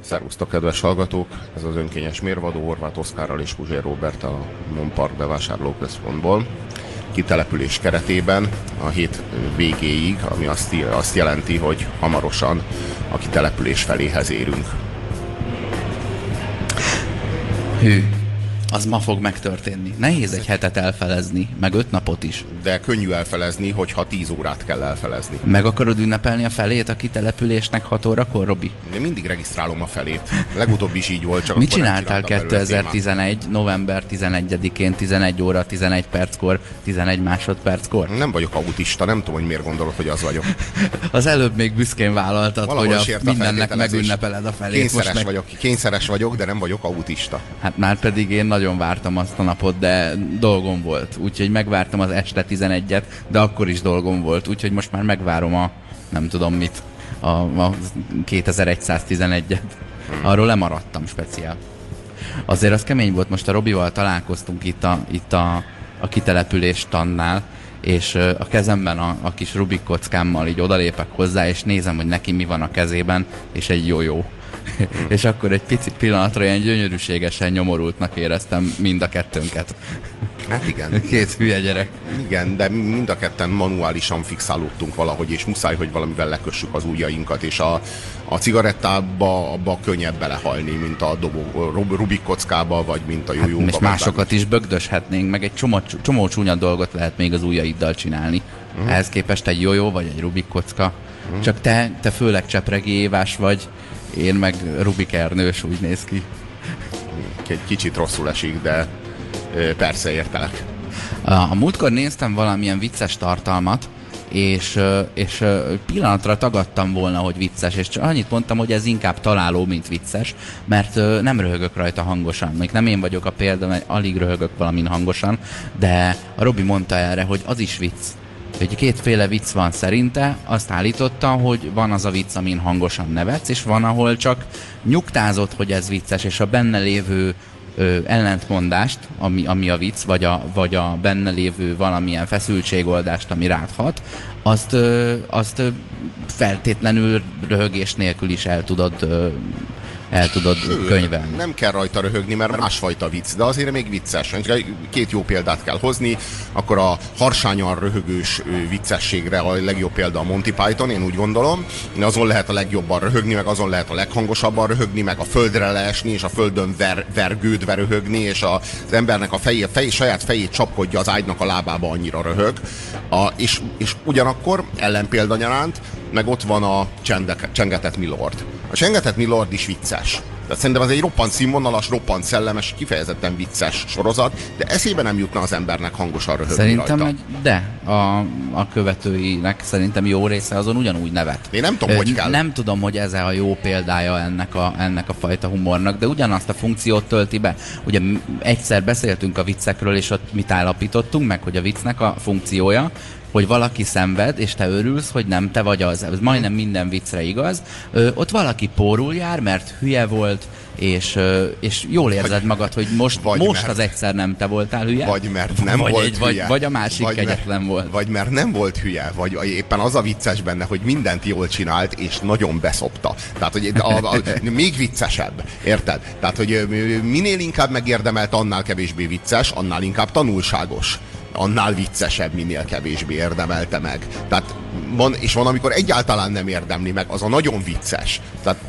Szervusztok, kedves hallgatók! Ez az önkényes mérvadó Horváth Oszkárral és Puzsér Róberttel a Monpark bevásárlóközpontból. Kitelepülés keretében a hét végéig, ami azt jelenti, hogy hamarosan a kitelepülés feléhez érünk. Hű, az ma fog megtörténni. Nehéz egy hetet elfelezni, meg 5 napot is. De könnyű elfelezni, hogyha 10 órát kell elfelezni. Meg akarod ünnepelni a felét a kitelepülésnek 6 órakor, Robi? Én mindig regisztrálom a felét. Legutóbb is így volt, csak mit akkor csináltál 2011. november 11-én 11 óra 11 perckor 11 másodperckor? Nem vagyok autista, nem tudom, hogy miért gondolod, hogy az vagyok. Az előbb még büszkén vállaltad, Valahol hogy mindennek megünnepeled a felét. Kényszeres vagyok, de nem vagyok autista. Hát már pedig én nagyon vártam azt a napot, de dolgom volt. Úgyhogy megvártam az este 11-et, de akkor is dolgom volt. Úgyhogy most már megvárom a nem tudom mit, a 2111-et. Arról lemaradtam speciál. Azért az kemény volt, most a Robival találkoztunk itt a kitelepülés tannál, és a kezemben a kis Rubik kockámmal így odalépek hozzá, és nézem, hogy neki mi van a kezében, és egy jó. És akkor egy pici pillanatra ilyen gyönyörűségesen nyomorultnak éreztem mind a kettőnket. Hát igen. Két hülye gyerek. Igen, de mind a ketten manuálisan fixálódtunk valahogy, és muszáj, hogy valamivel lekössük az ujjainkat, és a cigarettába abba könnyebb belehalni, mint a Rubik kockába, vagy mint a jójóba. És másokat is bögdöshetnénk, meg egy csomó csúnya dolgot lehet még az ujjaiddal csinálni. Ehhez képest egy jójó, vagy egy Rubik kocka. Csak te főleg csepregi évás vagy, én meg Rubik Ernős, úgy néz ki. Egy kicsit rosszul esik, de persze értelek. A múltkor néztem valamilyen vicces tartalmat, és pillanatra tagadtam volna, hogy vicces, és csak annyit mondtam, hogy ez inkább találó, mint vicces, mert nem röhögök rajta hangosan. Még nem én vagyok a példa, mert alig röhögök valamin hangosan, de a Robi mondta erre, hogy az is vicc. Hogy kétféle vicc van szerinte, azt állította, hogy van az a vicc, amin hangosan nevetsz, és van, ahol csak nyugtázott, hogy ez vicces, és a benne lévő ellentmondást, ami a vicc, vagy a benne lévő valamilyen feszültségoldást, ami rád hat, azt feltétlenül röhögés nélkül is el tudod könyvelni. Nem kell rajta röhögni, mert másfajta vicc, de azért még vicces. Két jó példát kell hozni, akkor a harsányan röhögős viccességre a legjobb példa a Monty Python, én úgy gondolom. Azon lehet a legjobban röhögni, meg azon lehet a leghangosabban röhögni, meg a földre leesni, és a földön vergődve röhögni, és az embernek a saját fejét csapkodja az ágynak a lábába, annyira röhög. És ugyanakkor ellenpéldanyaránt meg ott van a Csengetett Milord. A Csengetett Milord is vicces. Tehát szerintem az egy roppant színvonalas, roppant szellemes, kifejezetten vicces sorozat, de eszébe nem jutna az embernek hangosan röhögni szerintem rajta. A követőinek szerintem jó része azon ugyanúgy nevet. Én nem tudom, hogy kell. Nem tudom, hogy ez a jó példája ennek a fajta humornak, de ugyanazt a funkciót tölti be. Ugye egyszer beszéltünk a viccekről, és ott mit állapítottunk meg, hogy a viccnek a funkciója, hogy valaki szenved, és te örülsz, hogy nem te vagy az. Ez majdnem minden viccre igaz. Ott valaki pórul jár, mert hülye volt, és jól érzed magad, hogy most az egyszer nem te voltál hülye. Vagy mert nem volt hülye. Vagy a másik kegyetlen volt. Vagy mert nem volt hülye. Vagy éppen az a vicces benne, hogy mindent jól csinált, és nagyon beszopta. Tehát, hogy még viccesebb. Érted? Tehát, hogy minél inkább megérdemelt, annál kevésbé vicces, annál inkább tanulságos. Annál viccesebb, minél kevésbé érdemelte meg. Tehát van, amikor egyáltalán nem érdemli meg, az a nagyon vicces. Tehát,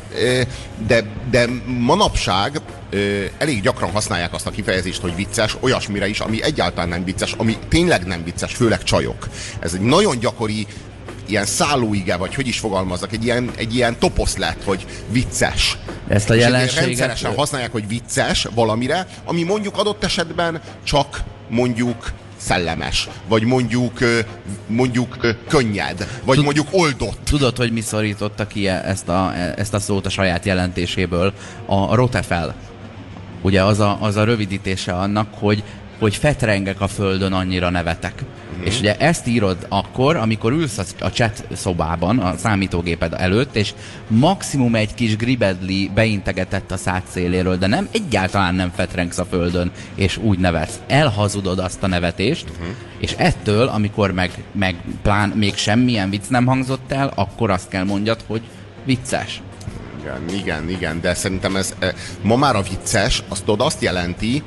de manapság elég gyakran használják azt a kifejezést, hogy vicces, olyasmire is, ami egyáltalán nem vicces, ami tényleg nem vicces, főleg csajok. Ez egy nagyon gyakori ilyen szállóige, vagy hogy is fogalmazzak, egy ilyen toposz lett, hogy vicces. Ezt a jelenséget rendszeresen használják, hogy vicces valamire, ami mondjuk adott esetben csak mondjuk szellemes, vagy mondjuk könnyed, vagy mondjuk oldott. Tudod, hogy mi szorította ki ezt a szót a saját jelentéséből? A rotefel. Ugye az a rövidítése annak, hogy fetrengek a földön, annyira nevetek. És ugye ezt írod akkor, amikor ülsz a chat szobában, a számítógéped előtt, és maximum egy kis gribedli beintegetett a szád széléről, de nem, egyáltalán nem fetrengsz a földön, és úgy nevetsz. Elhazudod azt a nevetést, és ettől, amikor még semmilyen vicc nem hangzott el, akkor azt kell mondjad, hogy vicces. Igen, de szerintem ez ma már a vicces, azt jelenti,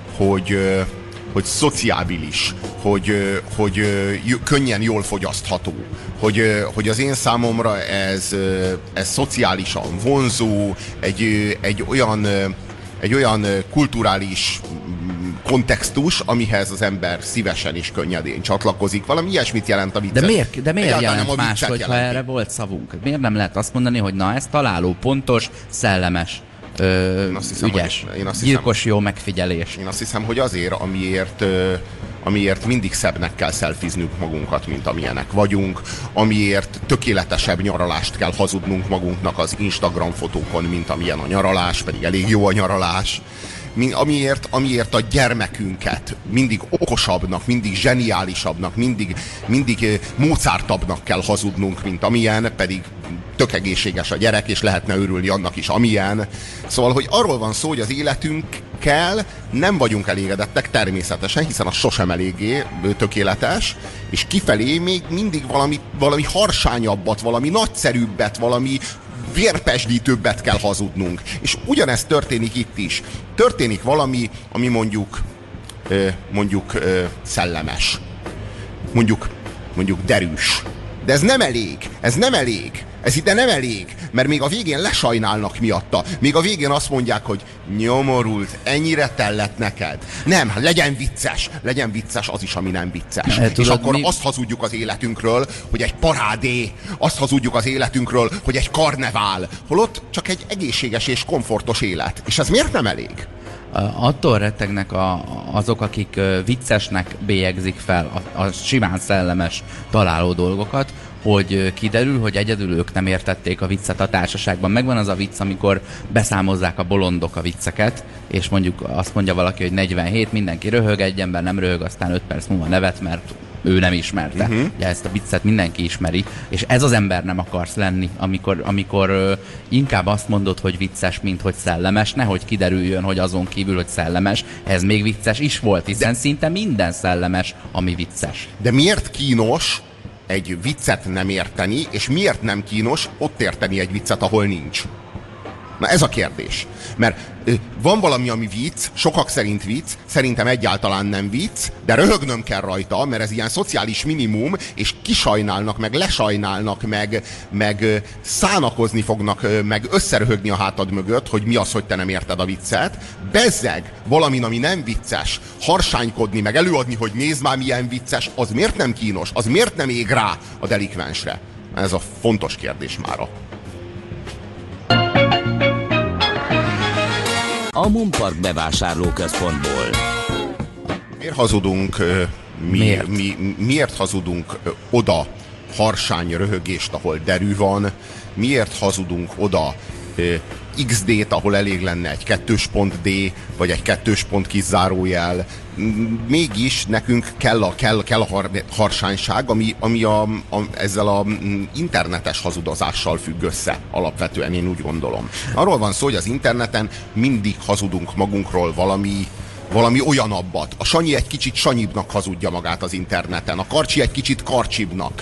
hogy szociábilis, hogy könnyen jól fogyasztható, hogy az én számomra ez szociálisan vonzó, egy olyan kulturális kontextus, amihez az ember szívesen és könnyedén csatlakozik. Valami ilyesmit jelent a vicces. De miért jelent más, hogyha erre volt szavunk? Miért nem lehet azt mondani, hogy na, ez találó, pontos, szellemes, ügyes, gyilkos jó megfigyelés? Én azt hiszem, hogy azért, amiért mindig szebbnek kell szelfiznünk magunkat, mint amilyenek vagyunk, amiért tökéletesebb nyaralást kell hazudnunk magunknak az Instagram fotókon, mint amilyen a nyaralás, pedig elég jó a nyaralás. Amiért a gyermekünket mindig okosabbnak, mindig zseniálisabbnak, mindig Mozartabbnak kell hazudnunk, mint amilyen, pedig tök egészséges a gyerek, és lehetne örülni annak is, amilyen. Szóval, hogy arról van szó, hogy az életünkkel nem vagyunk elégedettek természetesen, hiszen az sosem eléggé tökéletes, és kifelé még mindig valami harsányabbat, valami nagyszerűbbet, valami vérpesdítőbbet kell hazudnunk. És ugyanezt történik itt is. Történik valami, ami mondjuk szellemes. Mondjuk derűs. De ez nem elég. Ez ide nem elég, mert még a végén lesajnálnak miatta. Még a végén azt mondják, hogy nyomorult, ennyire tellett neked. Nem, legyen vicces az is, ami nem vicces. És akkor azt hazudjuk az életünkről, hogy egy parádé, azt hazudjuk az életünkről, hogy egy karnevál, holott csak egy egészséges és komfortos élet. És ez miért nem elég? Attól rettegnek azok, akik viccesnek bélyegzik fel a simán szellemes találó dolgokat, hogy kiderül, hogy egyedül ők nem értették a viccet a társaságban. Megvan az a vicc, amikor beszámozzák a bolondok a vicceket, és mondjuk azt mondja valaki, hogy 47, mindenki röhög, egy ember nem röhög, aztán 5 perc múlva nevet, mert ő nem ismerte. Ugye ezt a viccet mindenki ismeri, és ez az ember nem akarsz lenni, amikor inkább azt mondod, hogy vicces, mint hogy szellemes, nehogy kiderüljön, hogy azon kívül, hogy szellemes, ez még vicces is volt, hiszen szinte minden szellemes, ami vicces. De miért kínos egy viccet nem érteni, és miért nem kínos ott érteni egy viccet, ahol nincs? Na ez a kérdés. Mert van valami, ami vicc, sokak szerint vicc, szerintem egyáltalán nem vicc, de röhögnöm kell rajta, mert ez ilyen szociális minimum, és kisajnálnak, meg lesajnálnak, meg szánakozni fognak, meg összeröhögni a hátad mögött, hogy mi az, hogy te nem érted a viccet. Bezzeg valamin, ami nem vicces, harsánykodni, meg előadni, hogy nézd már milyen vicces, az miért nem kínos, az miért nem ég rá a delikvensre? Ez a fontos kérdés mára. A Monpark bevásárlóközpontból. Miért hazudunk, miért hazudunk oda harsány röhögést, ahol derű van? Miért hazudunk oda XD-t, ahol elég lenne egy 2 pont D, vagy egy 2 pont kis zárójel? Mégis nekünk kell a harsányság, ami ezzel a internetes hazudozással függ össze alapvetően, én úgy gondolom. Arról van szó, hogy az interneten mindig hazudunk magunkról valami olyanabbat. A Sanyi egy kicsit sanyibbnak hazudja magát az interneten, a Karcsi egy kicsit karcsibbnak.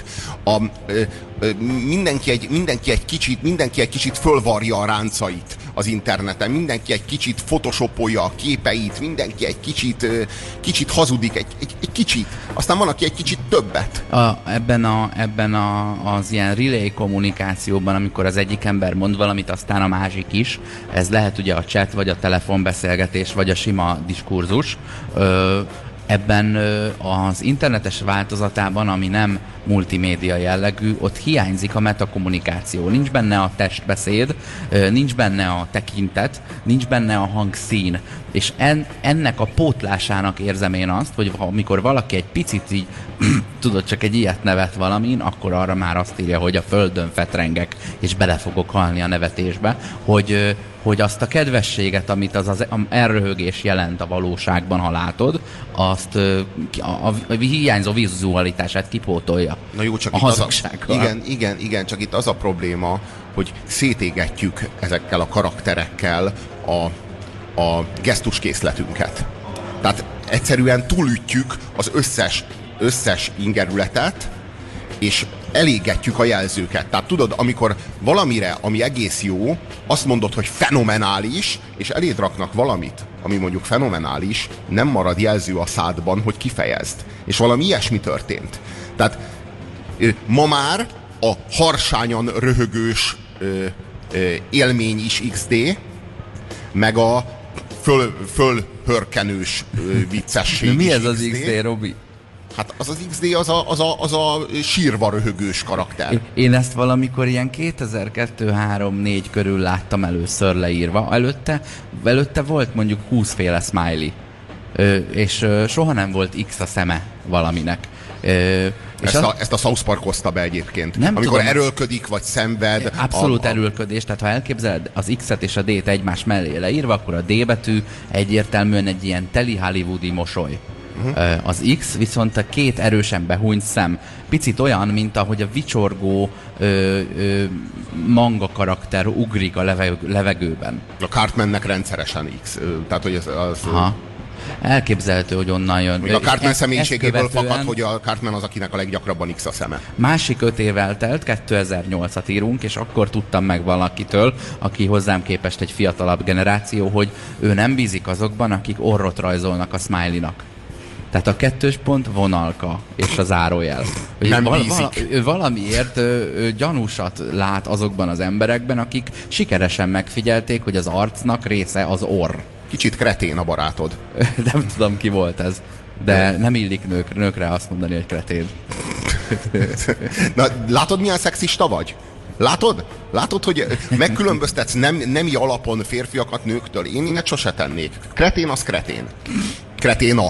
Mindenki egy kicsit fölvarja a ráncait az interneten, mindenki egy kicsit photoshopolja a képeit, mindenki egy kicsit hazudik, egy kicsit. Aztán van, aki egy kicsit többet. Ebben az ilyen relay kommunikációban, amikor az egyik ember mond valamit, aztán a másik is, ez lehet ugye a chat, vagy a telefonbeszélgetés, vagy a sima diskurzus. Ebben az internetes változatában, ami nem multimédia jellegű, ott hiányzik a metakommunikáció. Nincs benne a testbeszéd, nincs benne a tekintet, nincs benne a hangszín. És ennek a pótlásának érzem én azt, hogy amikor valaki egy picit így, tudod, csak egy ilyet nevet valamin, akkor arra már azt írja, hogy a földön fetrengek, és bele fogok halni a nevetésbe, hogy azt a kedvességet, amit az elröhögés jelent a valóságban, ha látod, azt a hiányzó vizualitását kipótolja. Na jó, csak a hazugsággal. Igen, csak itt az a probléma, hogy szétégetjük ezekkel a karakterekkel a gesztuskészletünket. Tehát egyszerűen túlütjük az összes ingerületet, és elégetjük a jelzőket. Tehát tudod, amikor valamire, ami egész jó, azt mondod, hogy fenomenális, és eléd raknak valamit, ami mondjuk fenomenális, nem marad jelző a szádban, hogy kifejezd. És valami ilyesmi történt. Tehát ma már a harsányan röhögős élmény is XD, meg a fölhörkenős viccesség. De mi ez is az XD, Robi? Hát az XD az a sírva röhögős karakter. Én ezt valamikor ilyen 2002-3-4 körül láttam először leírva. Előtte volt mondjuk 20 féle smiley. És soha nem volt X a szeme valaminek. Ezt a South Park hozta be egyébként. Nem amikor tudom, erőlködik, vagy szenved. Abszolút erőlködés, tehát ha elképzeled az X-et és a D-t egymás mellé leírva, akkor a D betű egyértelműen egy ilyen teli hollywoodi mosoly. Az X viszont a két erősen behúnyt szem. Picit olyan, mint ahogy a vicsorgó manga karakter ugrik a levegőben. A Cartmannek rendszeresen X. Tehát, hogy az elképzelhető, hogy onnan jön. a Cartman személyiségéből fakad, hogy a Cartman az, akinek a leggyakrabban X a szeme. Másik 5 év eltelt, 2008-at írunk, és akkor tudtam meg valakitől, aki hozzám képest egy fiatalabb generáció, hogy ő nem bízik azokban, akik orrot rajzolnak a smiley-nak. Tehát a 2. pont vonalka és a zárójel. Nem bízik. Ő valamiért gyanúsat lát azokban az emberekben, akik sikeresen megfigyelték, hogy az arcnak része az orr. Kicsit kretén a barátod. Nem tudom, ki volt ez. De nem illik nőkre azt mondani, hogy kretén. Na, látod, milyen szexista vagy? Látod? Látod, hogy megkülönböztetsz nemi alapon férfiakat nőktől? Én ilyet sose tennék. Kretén az kretén. Kreténa.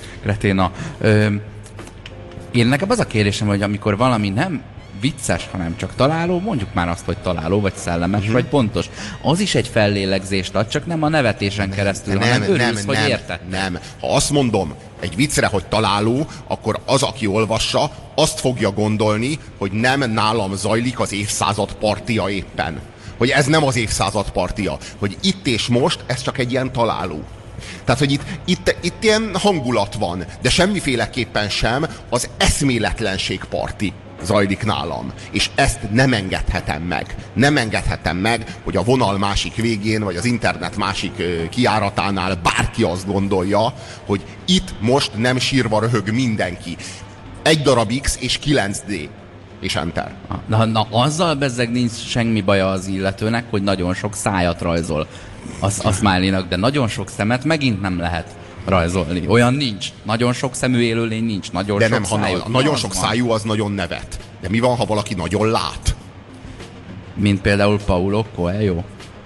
Én nekem az a kérdésem, hogy amikor valami nem vicces, hanem csak találó, mondjuk már azt, hogy találó, vagy szellemes, vagy pontos. Az is egy fellélegzést ad, csak nem a nevetésen keresztül, hanem örülsz, hogy értetted. Nem. Ha azt mondom egy viccre, hogy találó, akkor az, aki olvassa, azt fogja gondolni, hogy nem nálam zajlik az évszázad partia éppen. Hogy ez nem az évszázad partia. Hogy itt és most ez csak egy ilyen találó. Tehát, hogy itt ilyen hangulat van, de semmiféleképpen sem az eszméletlenség parti zajlik nálam. És ezt nem engedhetem meg. Nem engedhetem meg, hogy a vonal másik végén, vagy az internet másik kijáratánál bárki azt gondolja, hogy itt most nem sírva röhög mindenki. Egy darab X és 9D. És enter. Na azzal bezzeg nincs semmi baja az illetőnek, hogy nagyon sok szájat rajzol a smiley-nak, de nagyon sok szemet megint nem lehet rajzolni. Olyan nincs. Nagyon sok szemű élőlény nincs. Nagyon de sok nem, szájú. Nagyon sok szájú az nagyon nevet. De mi van, ha valaki nagyon lát? Mint például Paulo Coelho.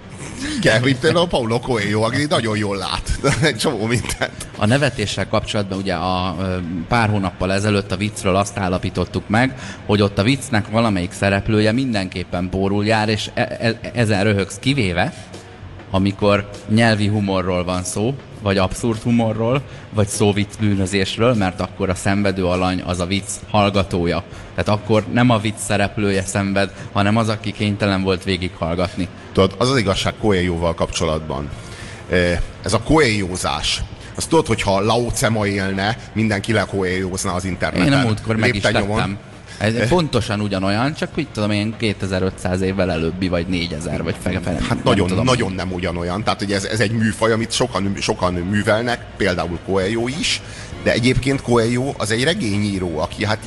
Mint például Paulo Coelho, aki nagyon jól lát. Egy csomó mindent. A nevetéssel kapcsolatban ugye a pár hónappal ezelőtt a viccről azt állapítottuk meg, hogy ott a viccnek valamelyik szereplője mindenképpen pórul jár, és ezen röhögsz, kivéve, amikor nyelvi humorról van szó, vagy abszurd humorról, vagy szóvicc bűnözésről, mert akkor a szenvedő alany az a vicc hallgatója. Tehát akkor nem a vicc szereplője szenved, hanem az, aki kénytelen volt végighallgatni. Tudod, az az igazság Coelhoval kapcsolatban. Ez a Coelhozás. Azt tudod, hogyha Lao Tse ma élne, mindenki lecoelhozna az interneten. Én a múltkor meg is tettem. Ez pontosan ugyanolyan, csak úgy tudom, én 2500 évvel előbbi, vagy 4000, vagy fele. Hát nagyon nem ugyanolyan. Tehát, hogy ez egy műfaj, amit sokan művelnek, például Coelho is, de egyébként Coelho az egy regényíró, aki hát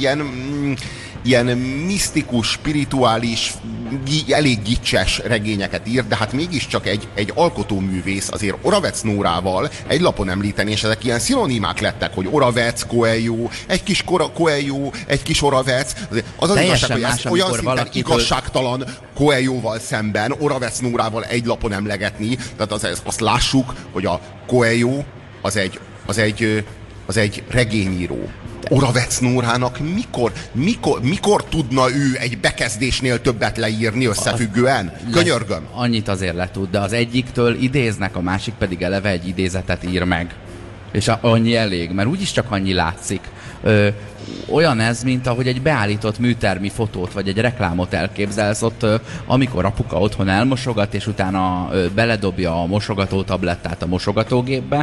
ilyen misztikus, spirituális, elég gicses regényeket ír, de hát mégiscsak egy alkotóművész. Azért Oravec Nórával egy lapon említeni, és ezek ilyen szinonimák lettek, hogy Oravec, Coelho, egy kis Coelho, egy kis Oravec. Az igazság, hogy ez olyan szinten igazságtalan Coelhoval szemben, Oravec Nórával egy lapon emlegetni, tehát azt lássuk, hogy a Coelho az egy regényíró. Oravec Nórának mikor tudna ő egy bekezdésnél többet leírni összefüggően? Könyörgöm. Annyit azért le tud, de az egyiktől idéznek, a másik pedig eleve egy idézetet ír meg. És annyi elég, mert úgyis csak annyi látszik. Olyan ez, mint ahogy egy beállított műtermi fotót, vagy egy reklámot elképzelsz ott, amikor apuka otthon elmosogat, és utána beledobja a mosogató tablettát a mosogatógépbe,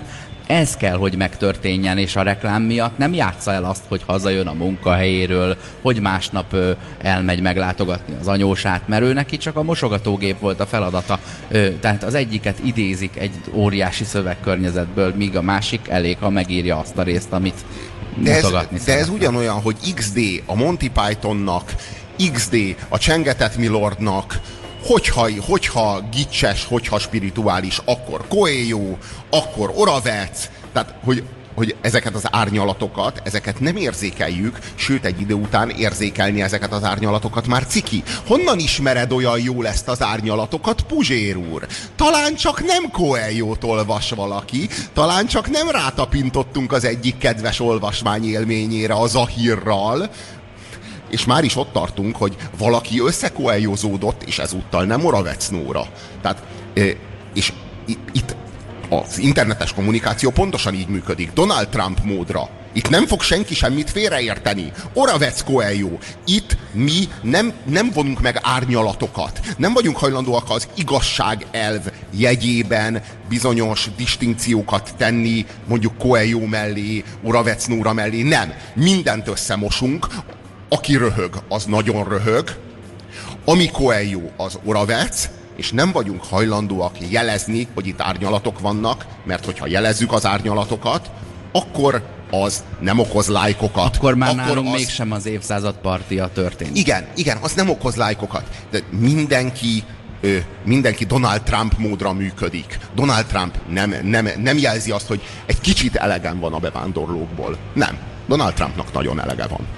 Ez kell, hogy megtörténjen, és a reklám miatt nem játsza el azt, hogy hazajön a munkahelyéről, hogy másnap elmegy meglátogatni az anyósát, mert ő neki csak a mosogatógép volt a feladata. Tehát az egyiket idézik egy óriási szövegkörnyezetből, míg a másik elég, ha megírja azt a részt, amit mutogatni de ez ugyanolyan, hogy XD a Monty Pythonnak, XD a Csengetett Milordnak, hogyha gicses, hogyha spirituális, akkor Coelho, akkor Oravec, tehát hogy ezeket az árnyalatokat, ezeket nem érzékeljük, sőt egy idő után érzékelni ezeket az árnyalatokat már ciki. Honnan ismered olyan jól ezt az árnyalatokat, Puzsér úr? Talán csak nem Coelho-t olvas valaki, talán csak nem rátapintottunk az egyik kedves olvasmány élményére, a Zahirral, és már is ott tartunk, hogy valaki összekoeljozódott, és ezúttal nem Oravec Nóra. Tehát, és itt az internetes kommunikáció pontosan így működik. Donald Trump módra. Itt nem fog senki semmit félreérteni. Oravec Coelho. Itt mi nem vonunk meg árnyalatokat. Nem vagyunk hajlandóak az igazság elv jegyében bizonyos distinkciókat tenni, mondjuk Coelho mellé, Oravec Nóra mellé. Nem. Mindent összemosunk. Aki röhög, az nagyon röhög. Ami Coelho, az Oravec, és nem vagyunk hajlandóak jelezni, hogy itt árnyalatok vannak, mert hogyha jelezzük az árnyalatokat, akkor az nem okoz lájkokat. Akkor már nálunk mégsem az évszázad partia történik. Igen, az nem okoz lájkokat. De mindenki Donald Trump módra működik. Donald Trump nem jelzi azt, hogy egy kicsit elegem van a bevándorlókból. Nem. Donald Trumpnak nagyon elege van.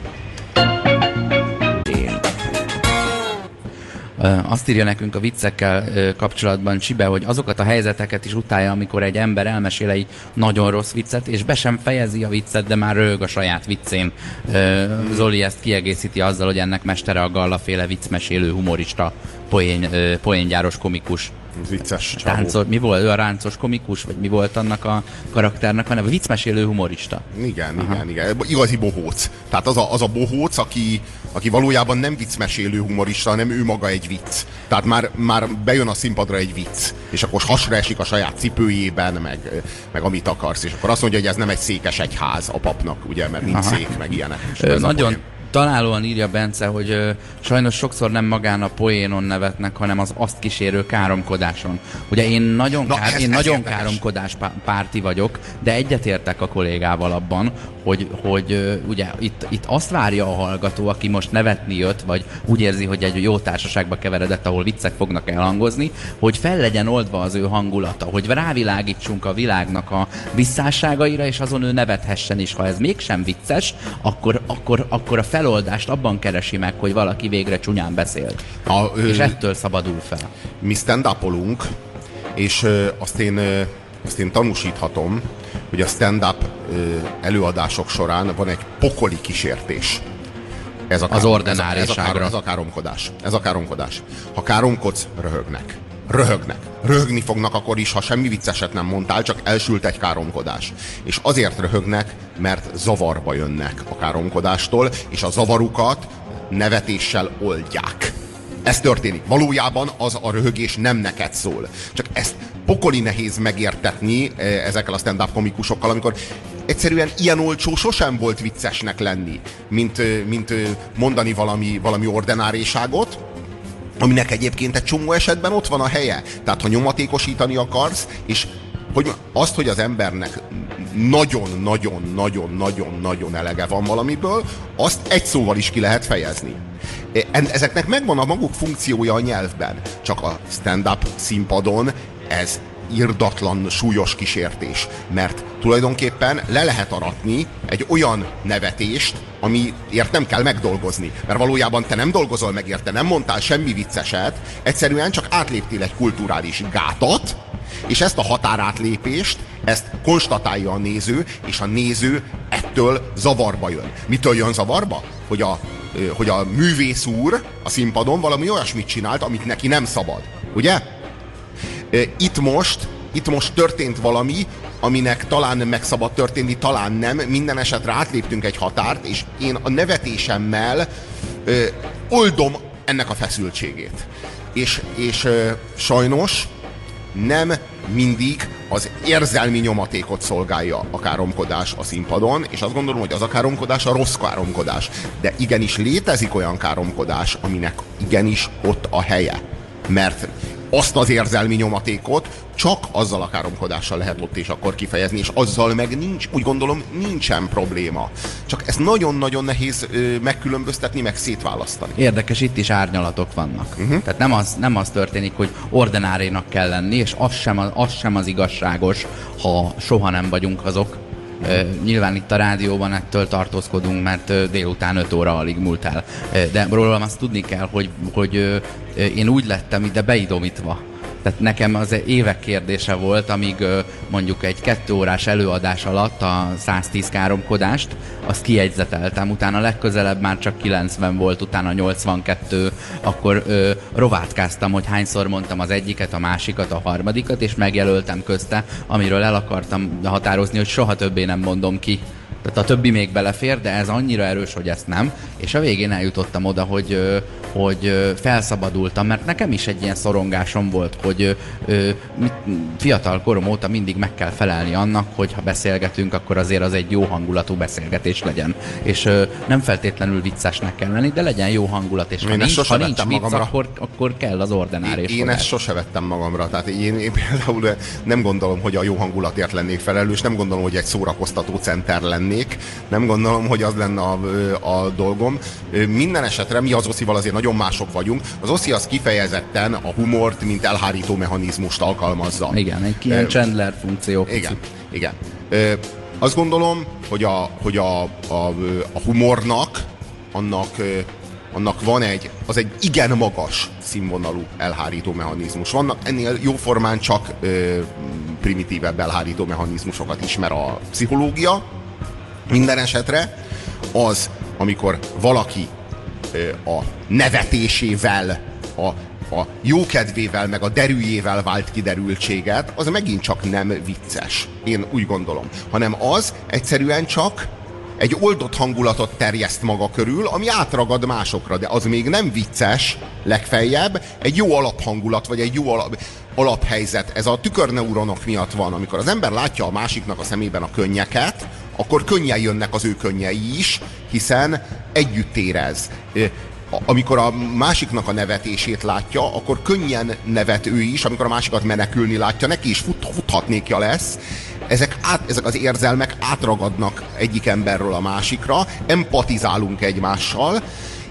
Azt írja nekünk a viccekkel kapcsolatban Csibe, hogy azokat a helyzeteket is utálja, amikor egy ember elmesél egy nagyon rossz viccet, és be sem fejezi a viccet, de már röhög a saját viccén. Zoli ezt kiegészíti azzal, hogy ennek mestere a Gallaféle viccmesélő humorista, poéngyáros komikus. Vicces csávó. Mi volt? Ő a ráncos komikus? Vagy mi volt annak a karakternek a neve? Viccmesélő humorista. Igen. Igazi bohóc. Tehát az a bohóc, aki valójában nem viccmesélő humorista, hanem ő maga egy vicc. Tehát már bejön a színpadra egy vicc, és akkor hasra esik a saját cipőjében, meg amit akarsz, és akkor azt mondja, hogy ez nem egy székes egyház a papnak, ugye, mert nincs szék, meg ilyenek. Nagyon találóan írja Bence, hogy sajnos sokszor nem magán a poénon nevetnek, hanem az azt kísérő káromkodáson. Ugye én nagyon káromkodás párti vagyok, de egyetértek a kollégával abban, hogy ugye itt azt várja a hallgató, aki most nevetni jött, vagy úgy érzi, hogy egy jó társaságba keveredett, ahol viccek fognak elhangozni, hogy fel legyen oldva az ő hangulata, hogy rávilágítsunk a világnak a visszásságaira, és azon ő nevethessen is. Ha ez mégsem vicces, akkor a feloldást abban keresi meg, hogy valaki végre csúnyán beszél. És ettől szabadul fel. Mi stand-upolunk, és azt én tanúsíthatom, hogy a stand-up előadások során van egy pokoli kísértés. Ez a káromkodás. Ez a káromkodás. Ha káromkodsz, röhögnek. Röhögni fognak akkor is, ha semmi vicceset nem mondtál, csak elsült egy káromkodás. És azért röhögnek, mert zavarba jönnek a káromkodástól, és a zavarukat nevetéssel oldják. Ez történik. Valójában az a röhögés nem neked szól. Csak ezt pokoli nehéz megértetni ezekkel a stand-up komikusokkal, amikor egyszerűen ilyen olcsó sosem volt viccesnek lenni, mint mondani valami ordináriságot, aminek egyébként egy csomó esetben ott van a helye. Tehát ha nyomatékosítani akarsz, és hogy az embernek nagyon-nagyon-nagyon-nagyon elege van valamiből, azt egy szóval is ki lehet fejezni. Ezeknek megvan a maguk funkciója a nyelvben, csak a stand-up színpadon ez irdatlan, súlyos kísértés, mert tulajdonképpen le lehet aratni egy olyan nevetést, amiért nem kell megdolgozni. Mert valójában te nem dolgozol meg érte, nem mondtál semmi vicceset, egyszerűen csak átléptél egy kulturális gátat, és ezt a határátlépést, ezt konstatálja a néző, és a néző ettől zavarba jön. Mitől jön zavarba? Hogy a művész úr a színpadon valami olyasmit csinált, amit neki nem szabad. Ugye? Itt most történt valami, aminek talán meg szabad történni, talán nem. Minden esetre átléptünk egy határt, és én a nevetésemmel oldom ennek a feszültségét. És sajnos nem mindig az érzelmi nyomatékot szolgálja a káromkodás a színpadon, és azt gondolom, hogy az a káromkodás a rossz káromkodás. De igenis létezik olyan káromkodás, aminek igenis ott a helye. Mert azt az érzelmi nyomatékot csak azzal a káromkodással lehet ott és akkor kifejezni, és azzal meg nincs, úgy gondolom, nincsen probléma. Csak ezt nagyon-nagyon nehéz megkülönböztetni, meg szétválasztani. Érdekes, itt is árnyalatok vannak. Tehát nem az történik, hogy ordinárénak kell lenni, és az sem az igazságos, ha soha nem vagyunk azok. Nyilván itt a rádióban ettől tartózkodunk, mert délután 5 óra alig múlt el. De rólam azt tudni kell, hogy én úgy lettem ide beidomítva. Tehát nekem az évek kérdése volt, amíg mondjuk egy 2 órás előadás alatt a 110 káromkodást, azt kijegyzeteltem. Utána legközelebb már csak 90 volt, utána 82, akkor rovátkáztam, hogy hányszor mondtam az egyiket, a másikat, a harmadikat, és megjelöltem közte, amiről el akartam határozni, hogy soha többé nem mondom ki. Tehát a többi még belefér, de ez annyira erős, hogy ezt nem. És a végén eljutottam oda, hogy felszabadultam, mert nekem is egy ilyen szorongásom volt, hogy fiatal korom óta mindig meg kell felelni annak, hogy ha beszélgetünk, akkor azért az egy jó hangulatú beszélgetés legyen. És nem feltétlenül viccesnek kell lenni, de legyen jó hangulat, és ha nincs vicc, akkor kell az ordináris. Én ezt sose vettem magamra. Tehát én például nem gondolom, hogy a jó hangulatért lennék felelős, nem gondolom, hogy egy szórakoztató center lennék, nem gondolom, hogy az lenne a dolgom. Minden esetre mi az Oszival azért nagyon mások vagyunk. Az Oszi az kifejezetten a humort, mint elhárító mechanizmust alkalmazza. Igen, egy ilyen Chandler funkció. Igen. Azt gondolom, hogy a humornak annak van egy igen magas színvonalú elhárító mechanizmus. Vannak ennél jóformán csak primitívebb elhárító mechanizmusokat ismer a pszichológia. Minden esetre az, amikor valaki a nevetésével, a jókedvével, meg a derűjével vált kiderültséget, az megint csak nem vicces. Én úgy gondolom. Hanem az egyszerűen csak egy oldott hangulatot terjeszt maga körül, ami átragad másokra, de az még nem vicces, legfeljebb egy jó alaphangulat, vagy egy jó alaphelyzet. Ez a tükörneuronok miatt van. Amikor az ember látja a másiknak a szemében a könnyeket, akkor könnyen jönnek az ő könnyei is, hiszen együtt érez. Amikor a másiknak a nevetését látja, akkor könnyen nevet ő is, amikor a másikat menekülni látja, neki is futhatnékja lesz. Ezek az érzelmek átragadnak egyik emberről a másikra, empatizálunk egymással,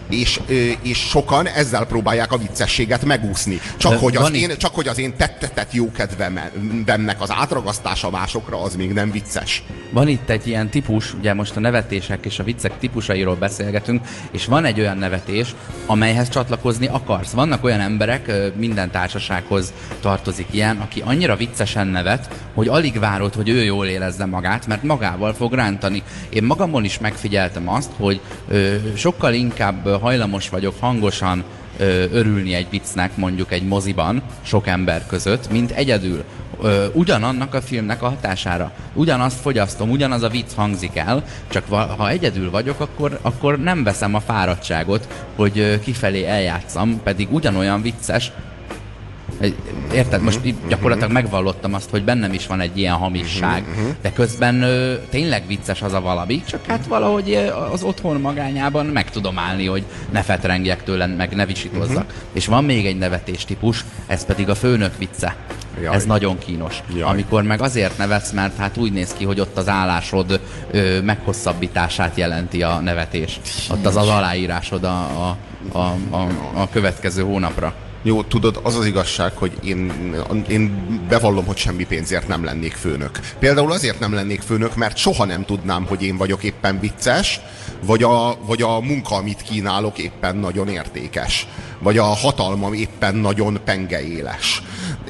és sokan ezzel próbálják a viccességet megúszni. Csak hogy az én tett jókedvemnek az átragasztása másokra, az még nem vicces. Van itt egy ilyen típus, ugye most a nevetések és a viccek típusairól beszélgetünk, és van egy olyan nevetés, amelyhez csatlakozni akarsz. Vannak olyan emberek, minden társasághoz tartozik ilyen, aki annyira viccesen nevet, hogy alig várod, hogy ő jól érezze magát, mert magával fog rántani. Én magamon is megfigyeltem azt, hogy sokkal inkább hajlamos vagyok hangosan örülni egy viccnek, mondjuk egy moziban, sok ember között, mint egyedül. Ugyanannak a filmnek a hatására. Ugyanazt fogyasztom, ugyanaz a vicc hangzik el, csak ha egyedül vagyok, akkor nem veszem a fáradtságot, hogy kifelé eljátszam, pedig ugyanolyan vicces. Érted? Most gyakorlatilag megvallottam azt, hogy bennem is van egy ilyen hamisság, de közben tényleg vicces az a valami, csak hát valahogy az otthon magányában meg tudom állni, hogy ne fetrengjek tőle, meg ne visítozzak. És van még egy nevetéstípus, ez pedig a főnök vicce. Jaj. Ez nagyon kínos. Jaj. Amikor meg azért nevetsz, mert hát úgy néz ki, hogy ott az állásod meghosszabbítását jelenti a nevetés. Ott az aláírásod a következő hónapra. Jó, tudod, az az igazság, hogy én bevallom, hogy semmi pénzért nem lennék főnök. Például azért nem lennék főnök, mert soha nem tudnám, hogy én vagyok éppen vicces, vagy a munka, amit kínálok, éppen nagyon értékes. Vagy a hatalmam éppen nagyon pengeéles.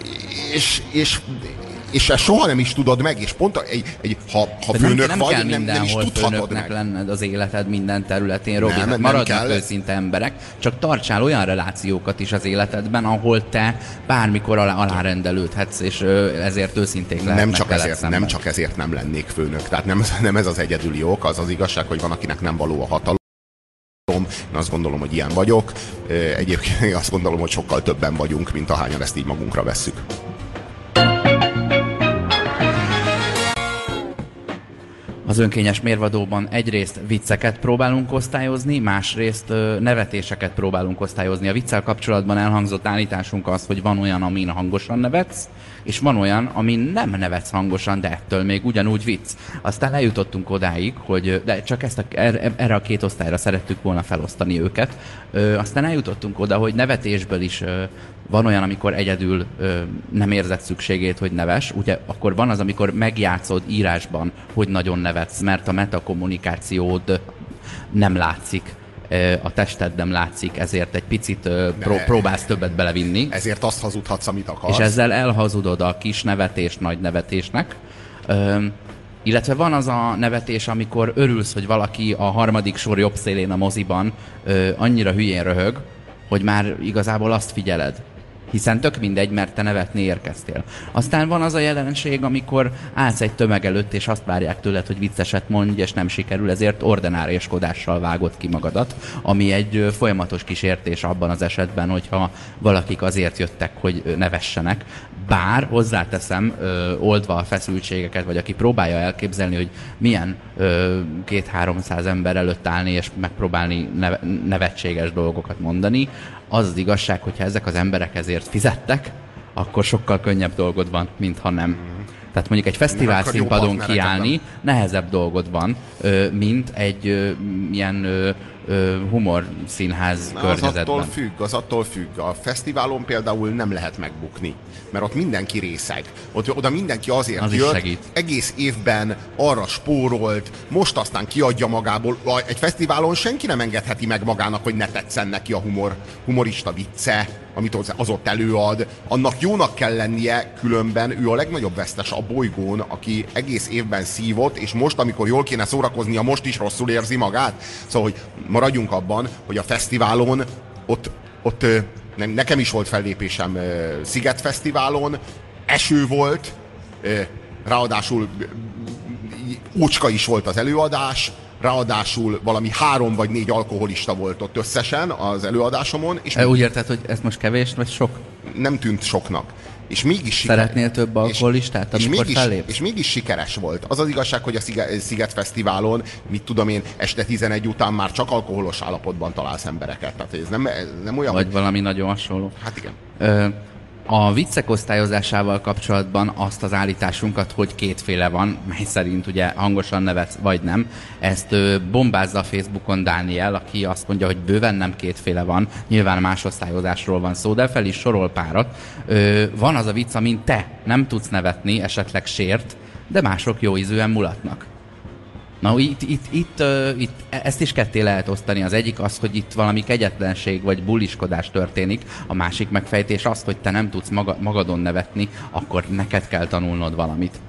És ezt soha nem is tudod meg, és pont ha főnök nem vagy, nem is tudhatod meg. lenned az életed minden területén, Robi. Maradnak őszinte emberek, csak tartsál olyan relációkat is az életedben, ahol te bármikor alárendelődhetsz, és ezért őszinték lehetnek. Nem csak ezért nem lennék főnök. Tehát nem ez az egyedüli ok, az az igazság, hogy van, akinek nem való a hatalom. Én azt gondolom, hogy ilyen vagyok. Egyébként én azt gondolom, hogy sokkal többen vagyunk, mint ahányan ezt így magunkra vesszük. Az önkényes mérvadóban egyrészt vicceket próbálunk osztályozni, másrészt nevetéseket próbálunk osztályozni. A viccel kapcsolatban elhangzott állításunk az, hogy van olyan, amin hangosan nevetsz, és van olyan, amin nem nevetsz hangosan, de ettől még ugyanúgy vicc. Aztán eljutottunk odáig, hogy de csak erre a két osztályra szerettük volna felosztani őket. Aztán eljutottunk oda, hogy nevetésből is van olyan, amikor egyedül nem érzed szükségét, hogy neves. Ugye akkor van az, amikor megjátszod írásban, hogy nagyon nevetsz, mert a metakommunikációd nem látszik, a tested nem látszik, ezért egy picit próbálsz többet belevinni. Ezért azt hazudhatsz, amit akarsz. És ezzel elhazudod a kis nevetést nagy nevetésnek. Illetve van az a nevetés, amikor örülsz, hogy valaki a harmadik sor jobb szélén a moziban annyira hülyén röhög, hogy már igazából azt figyeled. Hiszen tök mindegy, mert te nevetni érkeztél. Aztán van az a jelenség, amikor állsz egy tömeg előtt, és azt várják tőled, hogy vicceset mondj, és nem sikerül, ezért ordináriskodással vágod ki magadat, ami egy folyamatos kísértés abban az esetben, hogyha valakik azért jöttek, hogy nevessenek. Bár hozzáteszem, oldva a feszültségeket, vagy aki próbálja elképzelni, hogy milyen 200-300 ember előtt állni, és megpróbálni nevetséges dolgokat mondani, az az igazság, hogyha ezek az emberek ezért fizettek, akkor sokkal könnyebb dolgod van, mint ha nem. Tehát mondjuk egy fesztivál színpadon kiállni nehezebb dolgod van, mint egy ilyen humorszínház környezetben. Az attól függ. A fesztiválon például nem lehet megbukni, mert ott mindenki részeg. Oda mindenki azért az jött, egész évben arra spórolt, most aztán kiadja magából. Egy fesztiválon senki nem engedheti meg magának, hogy ne tetszen neki a humorista vicce, amit az ott előad. Annak jónak kell lennie, különben ő a legnagyobb vesztes a bolygón, aki egész évben szívott, és most, amikor jól kéne szórakoznia, most is rosszul érzi magát. Szóval, hogy maradjunk abban, hogy a fesztiválon ott nekem is volt fellépésem Sziget Fesztiválon, eső volt, ráadásul ócska is volt az előadás, ráadásul valami 3 vagy 4 alkoholista volt ott összesen az előadásomon. És úgy érted, hogy ez most kevés, vagy sok? Nem tűnt soknak. És mégis szeretnél több alkoholistát, amikor fellépsz? És mégis sikeres volt. Az az igazság, hogy a Sziget Fesztiválon, mit tudom én, este 11 után már csak alkoholos állapotban találsz embereket. Tehát ez nem olyan... Vagy valami nagyon hasonló. Hát igen. A viccek osztályozásával kapcsolatban azt az állításunkat, hogy kétféle van, mely szerint ugye hangosan nevetsz, vagy nem. Ezt bombázza a Facebookon Dániel, aki azt mondja, hogy bőven nem kétféle van, nyilván más osztályozásról van szó, de fel is sorol párat. Van az a vicc, amin te nem tudsz nevetni, esetleg sért, de mások jó ízűen mulatnak. Na, itt ezt is ketté lehet osztani. Az egyik az, hogy itt valami kegyetlenség vagy bulliskodás történik, a másik megfejtés az, hogy te nem tudsz magadon nevetni, akkor neked kell tanulnod valamit.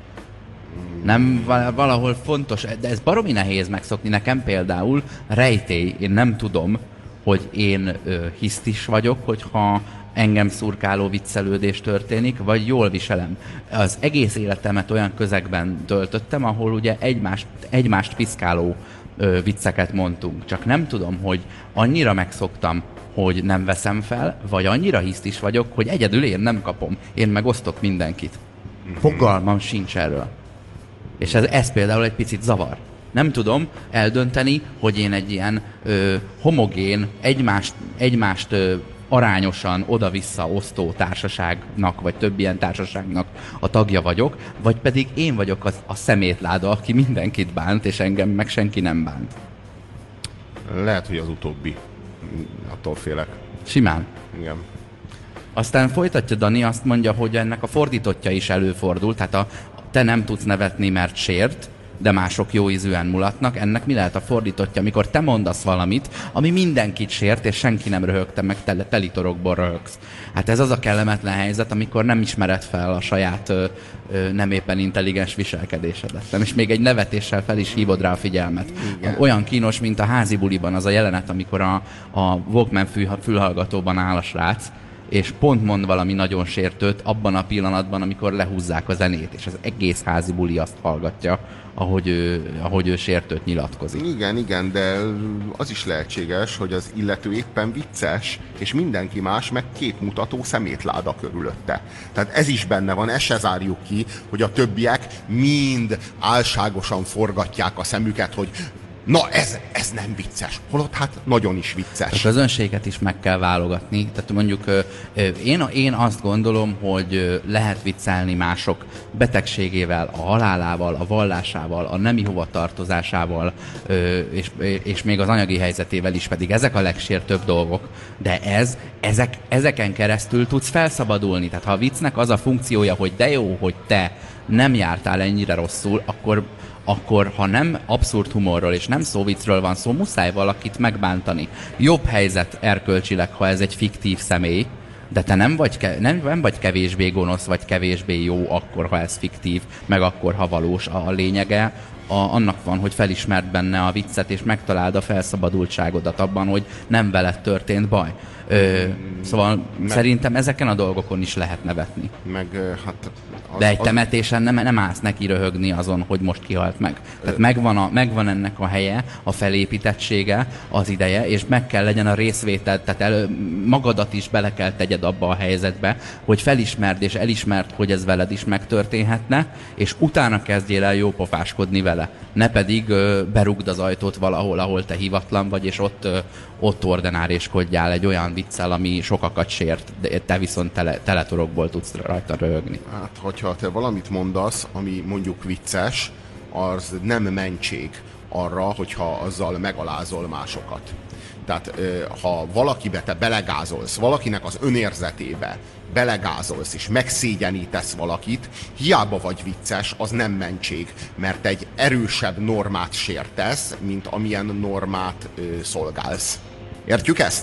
Nem valahol fontos, de ez baromi nehéz megszokni. Nekem például rejtély, én nem tudom, hogy én hisztis vagyok, hogyha engem szurkáló viccelődés történik, vagy jól viselem. Az egész életemet olyan közegben töltöttem, ahol ugye egymást piszkáló vicceket mondtunk. Csak nem tudom, hogy annyira megszoktam, hogy nem veszem fel, vagy annyira hisztis vagyok, hogy egyedül én nem kapom. Én megosztok mindenkit. Fogalmam sincs erről. És ez például egy picit zavar. Nem tudom eldönteni, hogy én egy ilyen homogén, egymást arányosan oda-vissza osztó társaságnak, vagy több ilyen társaságnak a tagja vagyok, vagy pedig én vagyok a szemétláda, aki mindenkit bánt, és engem meg senki nem bánt. Lehet, hogy az utóbbi. Attól félek. Simán. Igen. Aztán folytatja Dani, azt mondja, hogy ennek a fordítottja is előfordul, tehát te nem tudsz nevetni, mert sért, de mások jó ízűen mulatnak. Ennek mi lehet a fordítottja, amikor te mondasz valamit, ami mindenkit sért, és senki nem röhögte meg, telitorokból röhögsz. Hát ez az a kellemetlen helyzet, amikor nem ismered fel a saját nem éppen intelligens viselkedésedet. És még egy nevetéssel fel is hívod rá a figyelmet. Igen. Olyan kínos, mint a házi buliban az a jelenet, amikor a Walkman fülhallgatóban áll a srác, és pont mond valami nagyon sértőt abban a pillanatban, amikor lehúzzák a zenét, és az egész házi buli azt hallgatja, ahogy ő sértőt nyilatkozik. Igen, de az is lehetséges, hogy az illető éppen vicces, és mindenki más meg képmutató szemétláda körülötte. Tehát ez is benne van, ezt se zárjuk ki, hogy a többiek mind álságosan forgatják a szemüket, hogy na ez nem vicces. Holott hát nagyon is vicces. A közönséget is meg kell válogatni. Tehát mondjuk én azt gondolom, hogy lehet viccelni mások betegségével, a halálával, a vallásával, a nemi hovatartozásával, és még az anyagi helyzetével is, pedig ezek a legsértőbb dolgok. De ezeken keresztül tudsz felszabadulni. Tehát ha a viccnek az a funkciója, hogy de jó, hogy te nem jártál ennyire rosszul, akkor ha nem abszurd humorról és nem szóviccről van szó, muszáj valakit megbántani. Jobb helyzet erkölcsileg, ha ez egy fiktív személy, de te nem vagy kevésbé gonosz, vagy kevésbé jó akkor, ha ez fiktív, meg akkor, ha valós. A lényege annak van, hogy felismerd benne a viccet, és megtaláld a felszabadultságodat abban, hogy nem veled történt baj. Szóval szerintem ezeken a dolgokon is lehet nevetni. De egy temetésen nem állsz neki röhögni azon, hogy most kihalt meg. Tehát megvan ennek a helye, a felépítettsége, az ideje, és meg kell legyen a részvétel, tehát magadat is bele kell tegyed abba a helyzetbe, hogy felismerd és elismerd, hogy ez veled is megtörténhetne, és utána kezdjél el jópofáskodni vele. Ne pedig berúgd az ajtót valahol, ahol te hivatlan vagy, és ott ordenáréskodjál egy olyan viccel, ami sokakat sért, de te viszont teletorokból tudsz rajta röhögni. Hát, hogyha te valamit mondasz, ami mondjuk vicces, az nem mentség arra, hogyha azzal megalázol másokat. Tehát ha valakibe te belegázolsz, valakinek az önérzetébe belegázolsz és megszégyenítesz valakit, hiába vagy vicces, az nem mentség, mert egy erősebb normát sértesz, mint amilyen normát szolgálsz. Értjük ezt?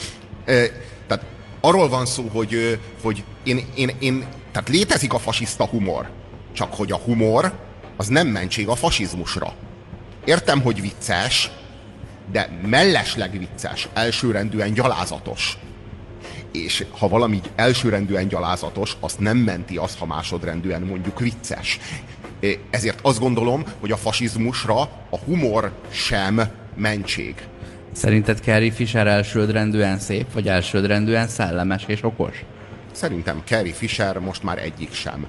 Tehát arról van szó, hogy tehát létezik a fasiszta humor, csak hogy a humor az nem mentség a fasizmusra. Értem, hogy vicces, de mellesleg vicces, elsőrendűen gyalázatos. És ha valami elsőrendűen gyalázatos, azt nem menti azt, ha másodrendűen mondjuk vicces. Ezért azt gondolom, hogy a fasizmusra a humor sem mentség. Szerinted Carrie Fisher elsődrendűen szép, vagy elsődrendűen szellemes és okos? Szerintem Carrie Fisher most már egyik sem.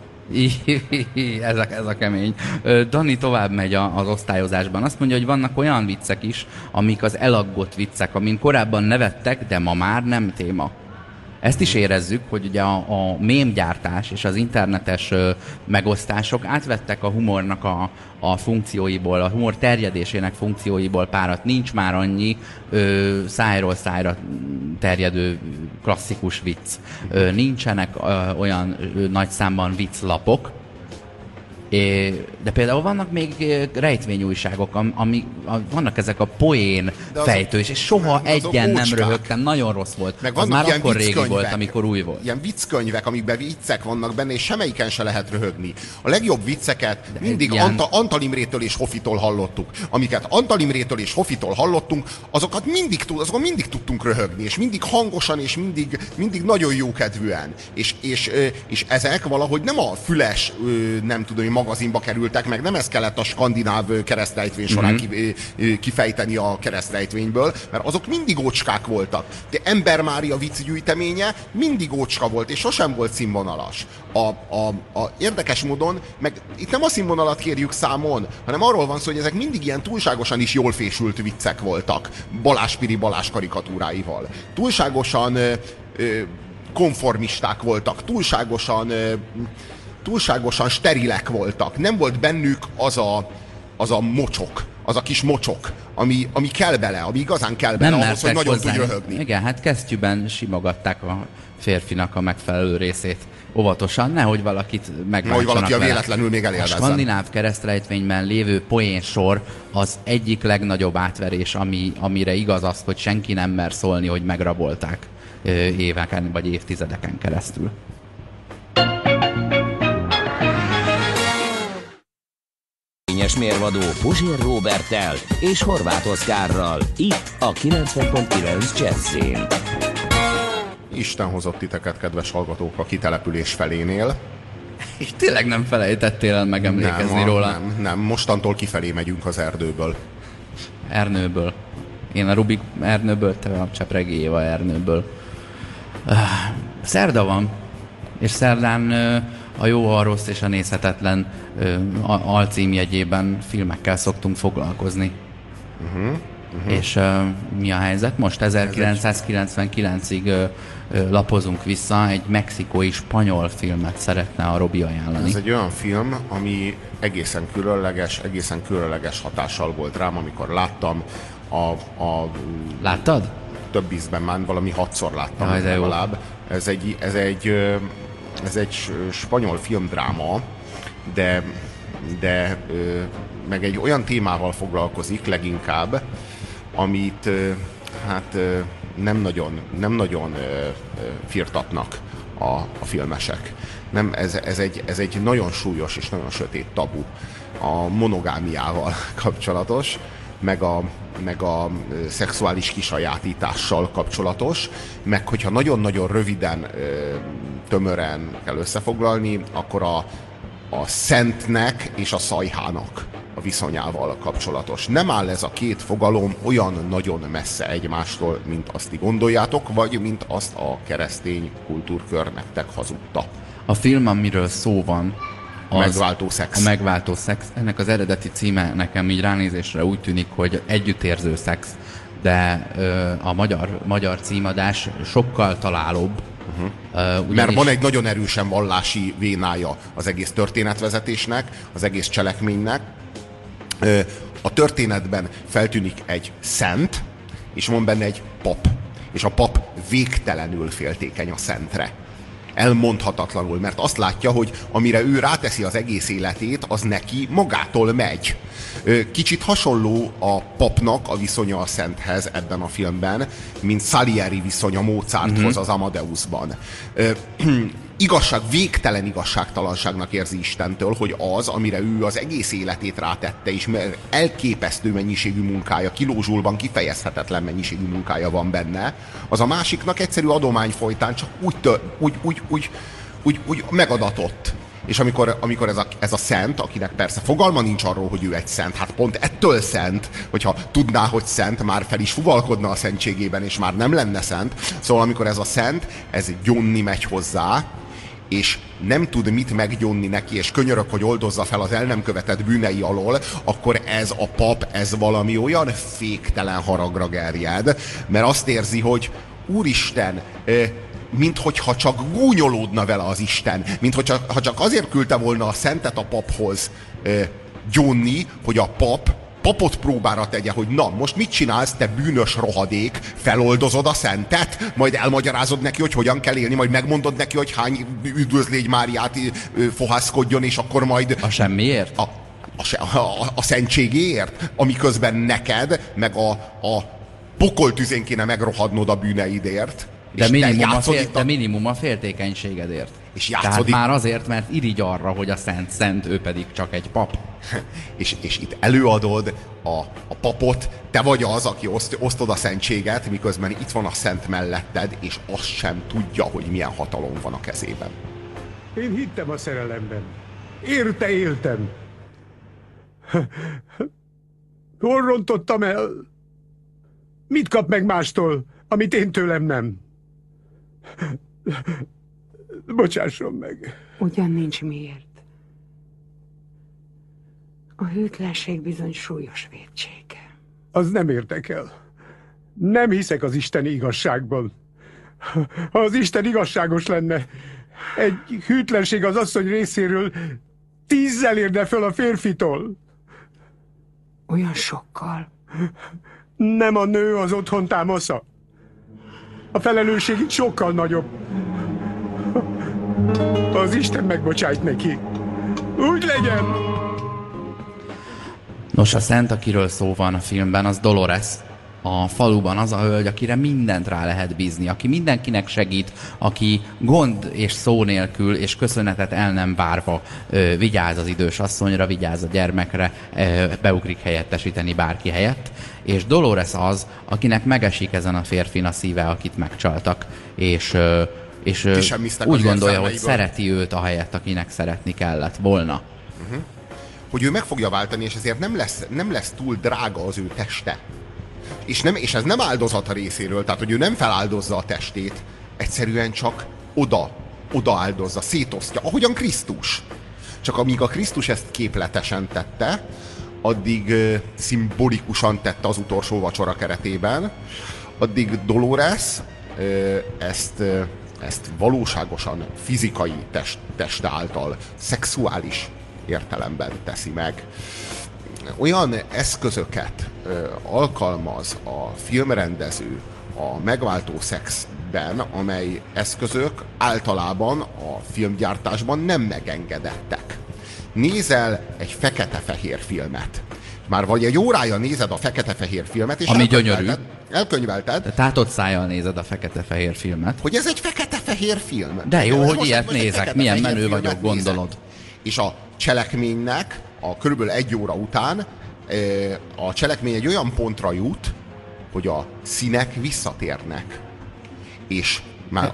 Ez a kemény. Dani tovább megy az osztályozásban. Azt mondja, hogy vannak olyan viccek is, amik az elaggott viccek, amin korábban nevettek, de ma már nem téma. Ezt is érezzük, hogy ugye a mémgyártás és az internetes megosztások átvettek a humornak a funkcióiból, a humor terjedésének funkcióiból párat. Nincs már annyi szájról szájra terjedő klasszikus vicc. Nincsenek olyan nagy számban vicclapok, de például vannak még rejtvényújságok, vannak ezek a poén fejtős, és soha egyen nem röhögtem, nagyon rossz volt. Meg az már akkor régi vicckönyvek, volt, amikor új volt. Ilyen vicckönyvek, amikben viccek vannak benne, és semmelyiken se lehet röhögni. A legjobb vicceket mindig Antal Imrétől és Hofitól hallottuk. Amiket Antal Imrétől és Hofitól hallottunk, azokon mindig tudtunk röhögni, és mindig hangosan, és mindig nagyon jókedvűen. És ezek valahogy nem a füles, nem tudom, magazinba kerültek meg, nem ez kellett a skandináv keresztrejtvény során kifejteni a keresztrejtvényből, mert azok mindig ócskák voltak. De Ember Mária viccgyűjteménye mindig ócska volt, és sosem volt színvonalas. Érdekes módon, meg itt nem a színvonalat kérjük számon, hanem arról van szó, hogy ezek mindig ilyen túlságosan is jól fésült viccek voltak. Balázs Piri Balázs karikatúráival. Túlságosan konformisták voltak, túlságosan sterilek voltak. Nem volt bennük az a mocsok, az a kis mocsok, ami kell bele, ami igazán kell bele ahhoz, hogy nagyon tudj röhögni. Igen, hát kesztyűben simogatták a férfinak a megfelelő részét óvatosan, nehogy valakit megbántsanak vele. Valaki a véletlenül még a elélvezzen. skandináv keresztrejtvényben lévő poénsor az egyik legnagyobb átverés, amire igaz az, hogy senki nem mer szólni, hogy megrabolták éveken vagy évtizedeken keresztül. Mérvadó Puzsér Róberttel és Horváth Oszkárral, itt a 90.9 Jazzyn. Isten hozott titeket, kedves hallgatók, a kitelepülés felénél. És tényleg nem felejtettél el megemlékezni róla? Nem, mostantól kifelé megyünk az erdőből. Ernőből. Én a Rubik Ernőből, te a Csepregi Éva Ernőből. Szerda van, és szerdán a Jó, a Rossz és a Nézhetetlen alcímjegyében filmekkel szoktunk foglalkozni. És mi a helyzet? Most 1999-ig lapozunk vissza, egy mexikói spanyol filmet szeretne a Robi ajánlani. Ez egy olyan film, ami egészen különleges hatással volt rám, amikor láttam. Láttad? Több ízben már, valami 6-szor láttam legalább. Ez egy spanyol filmdráma, de meg egy olyan témával foglalkozik leginkább, amit nem nagyon firtatnak a filmesek. Nem, ez egy nagyon súlyos és nagyon sötét tabu. A monogámiával kapcsolatos, meg a szexuális kisajátítással kapcsolatos, meg hogyha nagyon-nagyon röviden, tömören kell összefoglalni, akkor a szentnek és a szajhának a viszonyával kapcsolatos. Nem áll ez a két fogalom olyan nagyon messze egymástól, mint azt gondoljátok, vagy mint azt a keresztény kultúrkör nektek hazudta. A film, amiről szó van, az Megváltó szex. A Megváltó szex. Ennek az eredeti címe nekem így ránézésre úgy tűnik, hogy együttérző szex, de a magyar címadás sokkal találóbb. Mert van egy nagyon erősen vallási vénája az egész történetvezetésnek, az egész cselekménynek. A történetben feltűnik egy szent, és van benne egy pap. És a pap végtelenül féltékeny a szentre. Elmondhatatlanul, mert azt látja, hogy amire ő ráteszi az egész életét, az neki magától megy. Kicsit hasonló a papnak a viszonya a szenthez ebben a filmben, mint Salieri viszonya Mozarthoz az Amadeusban. Végtelen igazságtalanságnak érzi Istentől, hogy az, amire ő az egész életét rátette, és elképesztő mennyiségű munkája, kilózsulban kifejezhetetlen mennyiségű munkája van benne, az a másiknak egyszerű adomány folytán csak úgy megadatott. És amikor ez a szent, akinek persze fogalma nincs arról, hogy ő egy szent, hát pont ettől szent, hogyha tudná, hogy szent, már fel is fuvalkodna a szentségében, és már nem lenne szent. Szóval amikor ez a szent, ez gyónni megy hozzá, és nem tud mit meggyónni neki, és könyörög, hogy oldozza fel az el nem követett bűnei alól, akkor ez a pap, ez valami olyan féktelen haragra gerjed, mert azt érzi, hogy Úristen, minthogyha csak gúnyolódna vele az Isten, minthogyha csak azért küldte volna a szentet a paphoz gyónni, hogy a papot próbára tegye, hogy na, most mit csinálsz, te bűnös rohadék, feloldozod a szentet, majd elmagyarázod neki, hogy hogyan kell élni, majd megmondod neki, hogy hány üdvözlégy Máriát fohászkodjon, és akkor majd... A semmiért? A szentségéért, amiközben neked, meg a pokoltüzén kéne megrohadnod a bűneidért. De minimum a féltékenységedért. És tehát már azért, mert irigy arra, hogy a szent, ő pedig csak egy pap. és itt előadod a papot, te vagy az, aki osztod a szentséget, miközben itt van a szent melletted, és azt sem tudja, hogy milyen hatalom van a kezében. Én hittem a szerelemben. Érte éltem. Hol rontottam el? Mit kap meg mástól, amit én tőlem nem? Bocsásson meg. Ugyan nincs miért. A hűtlenség bizony súlyos vétsége. Az nem érdekel. Nem hiszek az isteni igazságban. Ha az Isten igazságos lenne, egy hűtlenség az asszony részéről 10-zel érne föl a férfitól. Olyan sokkal? Nem a nő az otthon támasza. A felelősség itt sokkal nagyobb. Az Isten megbocsájt neki. Úgy legyen! Nos, a szent, akiről szó van a filmben, az Dolores, a faluban az a hölgy, akire mindent rá lehet bízni, aki mindenkinek segít, aki gond és szó nélkül és köszönetet el nem várva vigyáz az idős asszonyra, vigyáz a gyermekre, beugrik helyettesíteni bárki helyett. És Dolores az, akinek megesik ezen a férfin a szíve, akit megcsaltak, és úgy gondolja, hogy szereti őt ahelyett, akinek szeretni kellett volna. Hogy ő meg fogja váltani, és ezért nem lesz túl drága az ő teste. És ez nem áldozat a részéről, tehát hogy ő nem feláldozza a testét, egyszerűen csak oda áldozza, szétosztja, ahogyan Krisztus. Csak amíg a Krisztus ezt képletesen tette, addig szimbolikusan tette az utolsó vacsora keretében, addig Dolores ezt valóságosan fizikai test által, szexuális értelemben teszi meg. Olyan eszközöket alkalmaz a filmrendező a megváltó szexben, amely eszközök általában a filmgyártásban nem megengedettek. Nézel egy fekete-fehér filmet. Már vagy egy órája nézed a fekete-fehér filmet, és ami gyönyörű. Elkönyvelted. Tátott szájjal nézed a fekete-fehér filmet. Hogy ez egy fekete-fehér film. De jó, hogy ilyet nézek. Milyen menő vagyok, gondolod. És a cselekménynek a körülbelül 1 óra után a cselekmény egy olyan pontra jut, hogy a színek visszatérnek. És már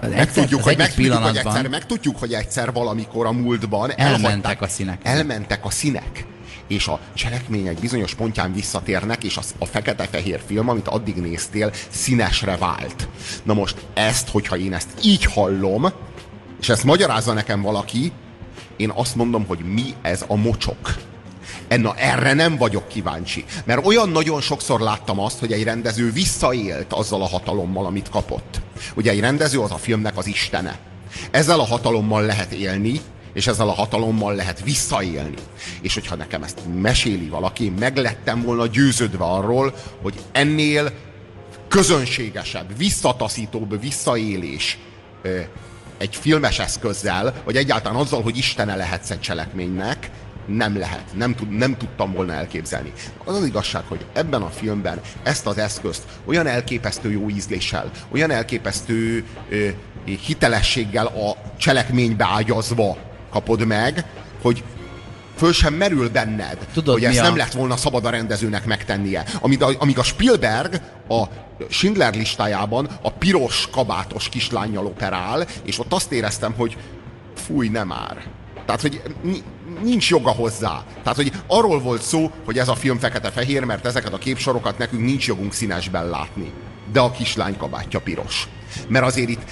megtudjuk, hogy egyszer valamikor a múltban elmentek a színek. Elmentek a színek. És a cselekmény egy bizonyos pontján visszatérnek, és a fekete-fehér film, amit addig néztél, színesre vált. Na most hogyha én ezt így hallom, és ezt magyarázza nekem valaki, én azt mondom, hogy mi ez a mocsok. Erre nem vagyok kíváncsi. Mert olyan nagyon sokszor láttam azt, hogy egy rendező visszaélt azzal a hatalommal, amit kapott. Ugye egy rendező az a filmnek az istene. Ezzel a hatalommal lehet élni, és ezzel a hatalommal lehet visszaélni. És hogyha nekem ezt meséli valaki, meg lettem volna győződve arról, hogy ennél közönségesebb, visszataszítóbb visszaélés egy filmes eszközzel, vagy egyáltalán azzal, hogy istene lehetsz egy cselekménynek, nem lehet. Nem tudtam volna elképzelni. Az az igazság, hogy ebben a filmben ezt az eszközt olyan elképesztő jó ízléssel, olyan elképesztő hitelességgel a cselekménybe ágyazva kapod meg, hogy föl sem merül benned, tudod, hogy ezt nem lett volna szabad a rendezőnek megtennie. Amíg a Spielberg a Schindler listájában a piros kabátos kislánnyal operál, és ott azt éreztem, hogy fúj, nem már. Tehát, hogy nincs joga hozzá. Tehát, hogy arról volt szó, hogy ez a film fekete-fehér, mert ezeket a képsorokat nekünk nincs jogunk színesben látni. De a kislány kabátja piros. Mert azért itt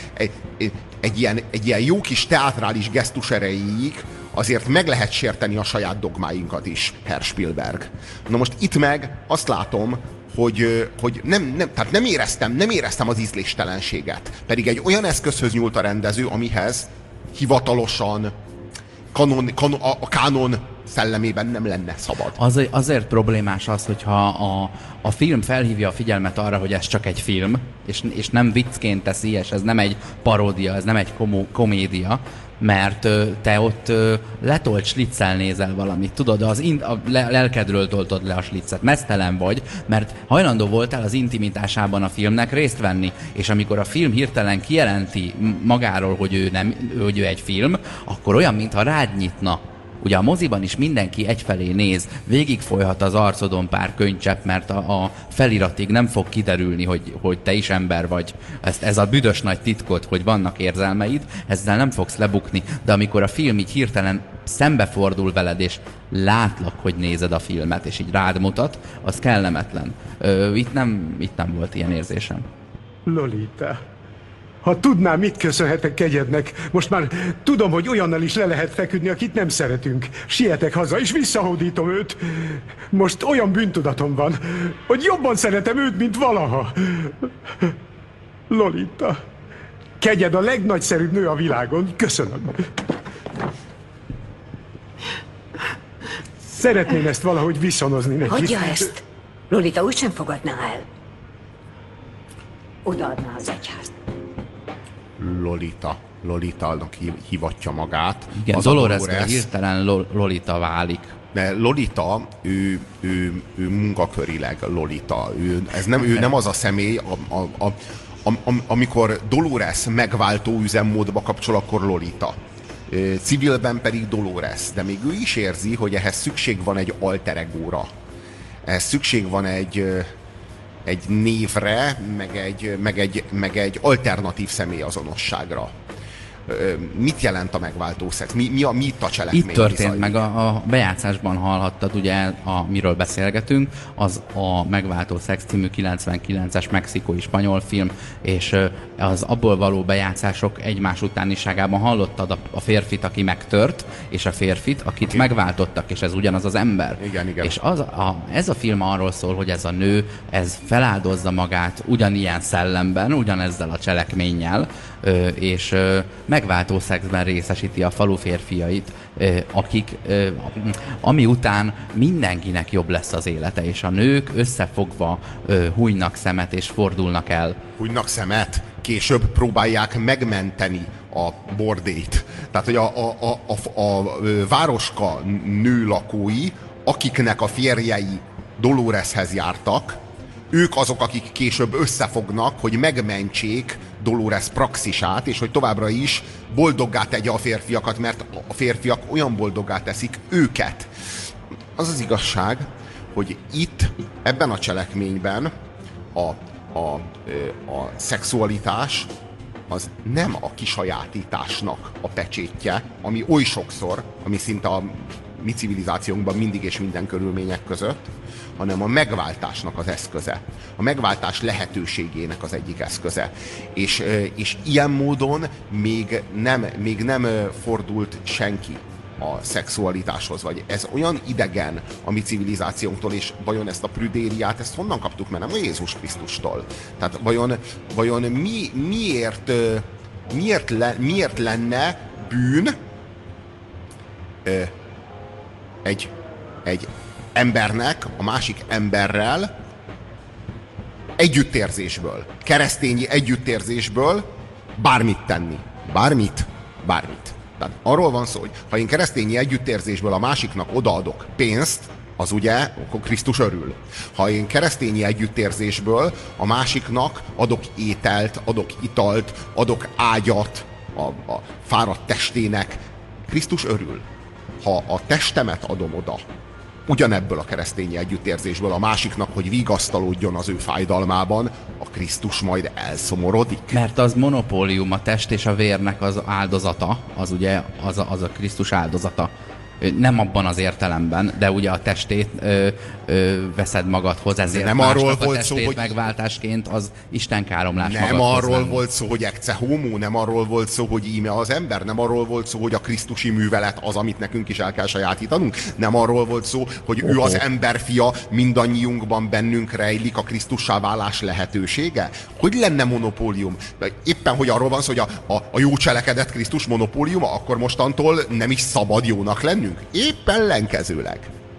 egy ilyen jó kis teátrális gesztus erejéig azért meg lehet sérteni a saját dogmáinkat is, Herr Spielberg. Na most itt meg azt látom, hogy tehát nem éreztem az ízléstelenséget. Pedig egy olyan eszközhöz nyúlt a rendező, amihez hivatalosan a kánon szellemében nem lenne szabad. Azért problémás az, hogyha a film felhívja a figyelmet arra, hogy ez csak egy film, és nem viccként teszi, és ez nem egy paródia, ez nem egy komédia, mert te ott letolt sliccel nézel valamit, tudod, a lelkedről toltod le a sliccet, meztelen vagy, mert hajlandó voltál az intimitásában a filmnek részt venni, és amikor a film hirtelen kijelenti magáról, hogy ő egy film, akkor olyan, mintha rád nyitna. Ugye a moziban is mindenki egyfelé néz, végigfolyhat az arcodon pár könycsepp, mert a feliratig nem fog kiderülni, hogy te is ember vagy. Ez a büdös nagy titkod, hogy vannak érzelmeid, ezzel nem fogsz lebukni. De amikor a film így hirtelen szembefordul veled, és látlak, hogy nézed a filmet, és így rád mutat, az kellemetlen. Itt nem volt ilyen érzésem. Lolita, ha tudnám, mit köszönhetek kegyednek, most már tudom, hogy olyannal is le lehet feküdni, akit nem szeretünk. Sietek haza, és visszahódítom őt. Most olyan bűntudatom van, hogy jobban szeretem őt, mint valaha. Lolita, kegyed a legnagyszerűbb nő a világon. Köszönöm. Szeretném ezt valahogy viszonozni neki. Hagyja ezt. Lolita úgysem fogadná el. Odaadná az egyház. Lolita-nak hivatja magát. Igen, Dolores hirtelen Lolita válik. De Lolita, ő munkakörileg Lolita. Ő nem az a személy, amikor Dolores megváltó üzemmódba kapcsol, akkor Lolita. Civilben pedig Dolores. De még ő is érzi, hogy ehhez szükség van egy alter egóra. Ehhez szükség van egy névre, meg egy alternatív személyazonosságra. Mit jelent a megváltó szex? Mi itt a cselekmény? Itt történt meg, a bejátszásban hallhattad, ugye, miről beszélgetünk, az a Megváltó szex című 99-es mexikói spanyol film, és az abból való bejátszások egymás utániságában hallottad a férfit, aki megtört, és a férfit, akit megváltottak, és ez ugyanaz az ember. Igen. És ez a film arról szól, hogy ez a nő, ez feláldozza magát ugyanilyen szellemben, ugyanezzel a cselekménnyel, és megváltó szexben részesíti a falu férfiait, akik, ami után mindenkinek jobb lesz az élete, és a nők összefogva hújnak szemet és fordulnak el. Hújnak szemet? Később próbálják megmenteni a bordét. Tehát, hogy a városka nőlakói, akiknek a férjei Doloreshez jártak, ők azok, akik később összefognak, hogy megmentsék Dolores praxisát, és hogy továbbra is boldoggá tegye a férfiakat, mert a férfiak olyan boldoggá teszik őket. Az az igazság, hogy itt, ebben a cselekményben a szexualitás az nem a kisajátításnak a pecsétje, ami oly sokszor, ami szinte a mi civilizációnkban mindig és minden körülmények között, hanem a megváltásnak az eszköze. A megváltás lehetőségének az egyik eszköze. És ilyen módon még nem fordult senki a szexualitáshoz, vagy ez olyan idegen a mi civilizációnktól, és vajon ezt a prüdériát, ezt honnan kaptuk, mert nem a Jézus Krisztustól. Tehát vajon miért lenne bűn egy embernek a másik emberrel együttérzésből, keresztényi együttérzésből bármit tenni. Bármit. Tehát arról van szó, hogy ha én keresztényi együttérzésből a másiknak odaadok pénzt, az ugye, akkor Krisztus örül. Ha én keresztényi együttérzésből a másiknak adok ételt, adok italt, adok ágyat a fáradt testének, Krisztus örül. Ha a testemet adom oda, ugyanebből a keresztényi együttérzésből a másiknak, hogy vigasztalódjon az ő fájdalmában, a Krisztus majd elszomorodik. Mert az monopólium, a test és a vérnek az áldozata, az ugye az a Krisztus áldozata. Nem abban az értelemben, de ugye a testét veszed magadhoz, ezért nem másnak arról a volt testét szó, hogy megváltásként az Isten káromlás nem magadhoz arról venni. volt szó, hogy ecce homo, nem arról volt szó, hogy íme az ember, nem arról volt szó, hogy a krisztusi művelet az, amit nekünk is el kell sajátítanunk, nem arról volt szó, hogy ő az emberfia, mindannyiunkban bennünk rejlik a Krisztussá válás lehetősége. Hogy lenne monopólium? Éppen, hogy arról van szó, hogy a jó cselekedet Krisztus monopóliuma, akkor mostantól nem is szabad jónak lennünk? Éppen ellenkezőleg.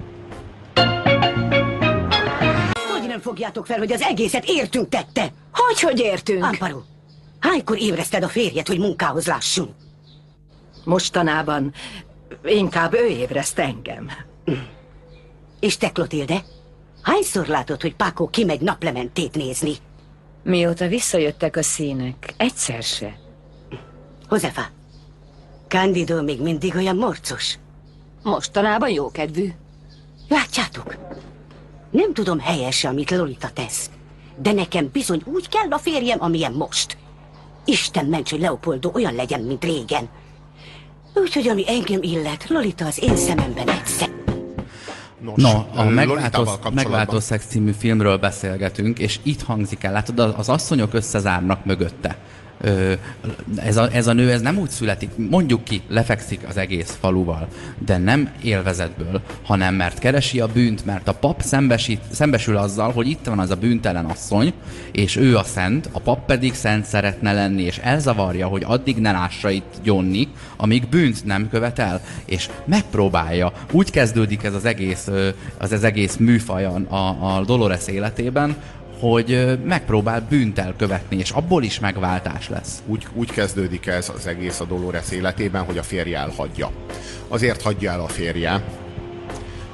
Hogy nem fogjátok fel, hogy az egészet értünk tette? Hogy értünk? Amparo, hánykor ébreszted a férjet, hogy munkához lássunk? Mostanában inkább ő ébreszt engem. És te, Clotilde? Hányszor látod, hogy Paco kimegy naplementét nézni? Mióta visszajöttek a színek, egyszer se. Josefa, Cándido még mindig olyan morcos. Mostanában jókedvű. Látjátok? Nem tudom helyes, amit Lolita tesz, de nekem bizony úgy kell a férjem, amilyen most. Isten ments, hogy Leopoldo olyan legyen, mint régen. Úgyhogy ami engem illet, Lolita az én szememben egyszer. No, a Lolitával Megváltó szex című filmről beszélgetünk, és itt hangzik el, látod, az asszonyok összezárnak mögötte. Ez a nő, ez nem úgy születik, mondjuk ki, lefekszik az egész faluval, de nem élvezetből, hanem mert keresi a bűnt, mert a pap szembesül azzal, hogy itt van az a bűntelen asszony, és ő a szent, a pap pedig szent szeretne lenni, és elzavarja, hogy addig ne lássa itt Johnny, amíg bűnt nem követel, és megpróbálja. Úgy kezdődik ez az egész műfaj a Dolores életében, hogy megpróbál bűnt elkövetni, és abból is megváltás lesz. Úgy kezdődik ez az egész a Dolores életében, hogy a férje elhagyja. Azért hagyja el a férje,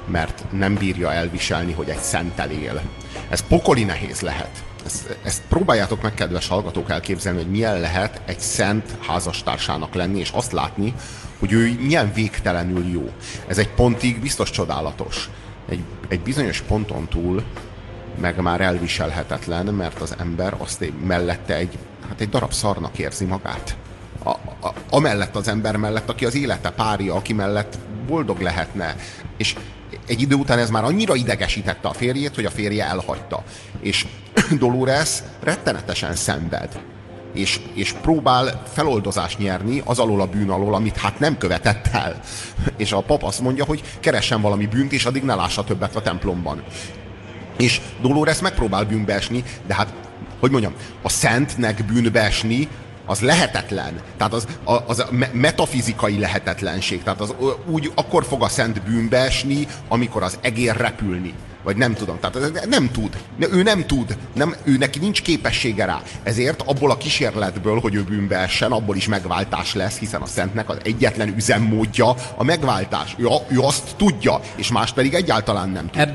mert nem bírja elviselni, hogy egy szenttel él. Ez pokoli nehéz lehet. Ezt próbáljátok meg, kedves hallgatók, elképzelni, hogy milyen lehet egy szent házastársának lenni, és azt látni, hogy ő milyen végtelenül jó. Ez egy pontig biztos csodálatos. Egy bizonyos ponton túl meg már elviselhetetlen, mert az ember azt mellette egy darab szarnak érzi magát. Amellett az ember mellett, aki az élete párja, aki mellett boldog lehetne. És egy idő után ez már annyira idegesítette a férjét, hogy a férje elhagyta. És Dolores rettenetesen szenved. És próbál feloldozást nyerni az alól a bűn alól, amit hát nem követett el. És a pap azt mondja, hogy keressen valami bűnt, és addig ne lássa többet a templomban. És Dolores megpróbál bűnbe esni, de hát, hogy mondjam, a szentnek bűnbe esni, az lehetetlen. Tehát az metafizikai lehetetlenség. Tehát akkor fog a szent bűnbe esni, amikor az egér repülni. Vagy nem tudom. Tehát nem tud. Ő nem tud. Ő neki nincs képessége rá. Ezért abból a kísérletből, hogy ő bűnbe essen, abból is megváltás lesz, hiszen a szentnek az egyetlen üzemmódja a megváltás. Ő azt tudja, és más pedig egyáltalán nem tud.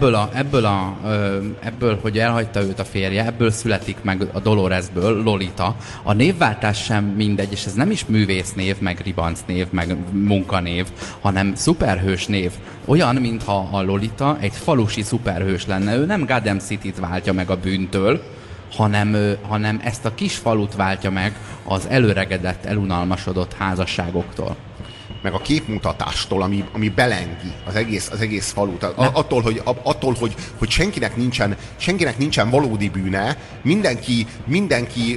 Ebből, hogy elhagyta őt a férje, ebből születik meg a Doloresből Lolita. A névváltás sem mindegy, és ez nem is művésznév, meg ribancnév, meg munkanév, hanem szuperhős név. Olyan, mintha a Lolita egy falusi szuperhős lenne. Ő nem Gotham City-t váltja meg a bűntől, hanem ezt a kis falut váltja meg az előregedett, elunalmasodott házasságoktól. Meg a képmutatástól, ami belengi az egész falut. Attól, hogy senkinek nincsen valódi bűne, mindenki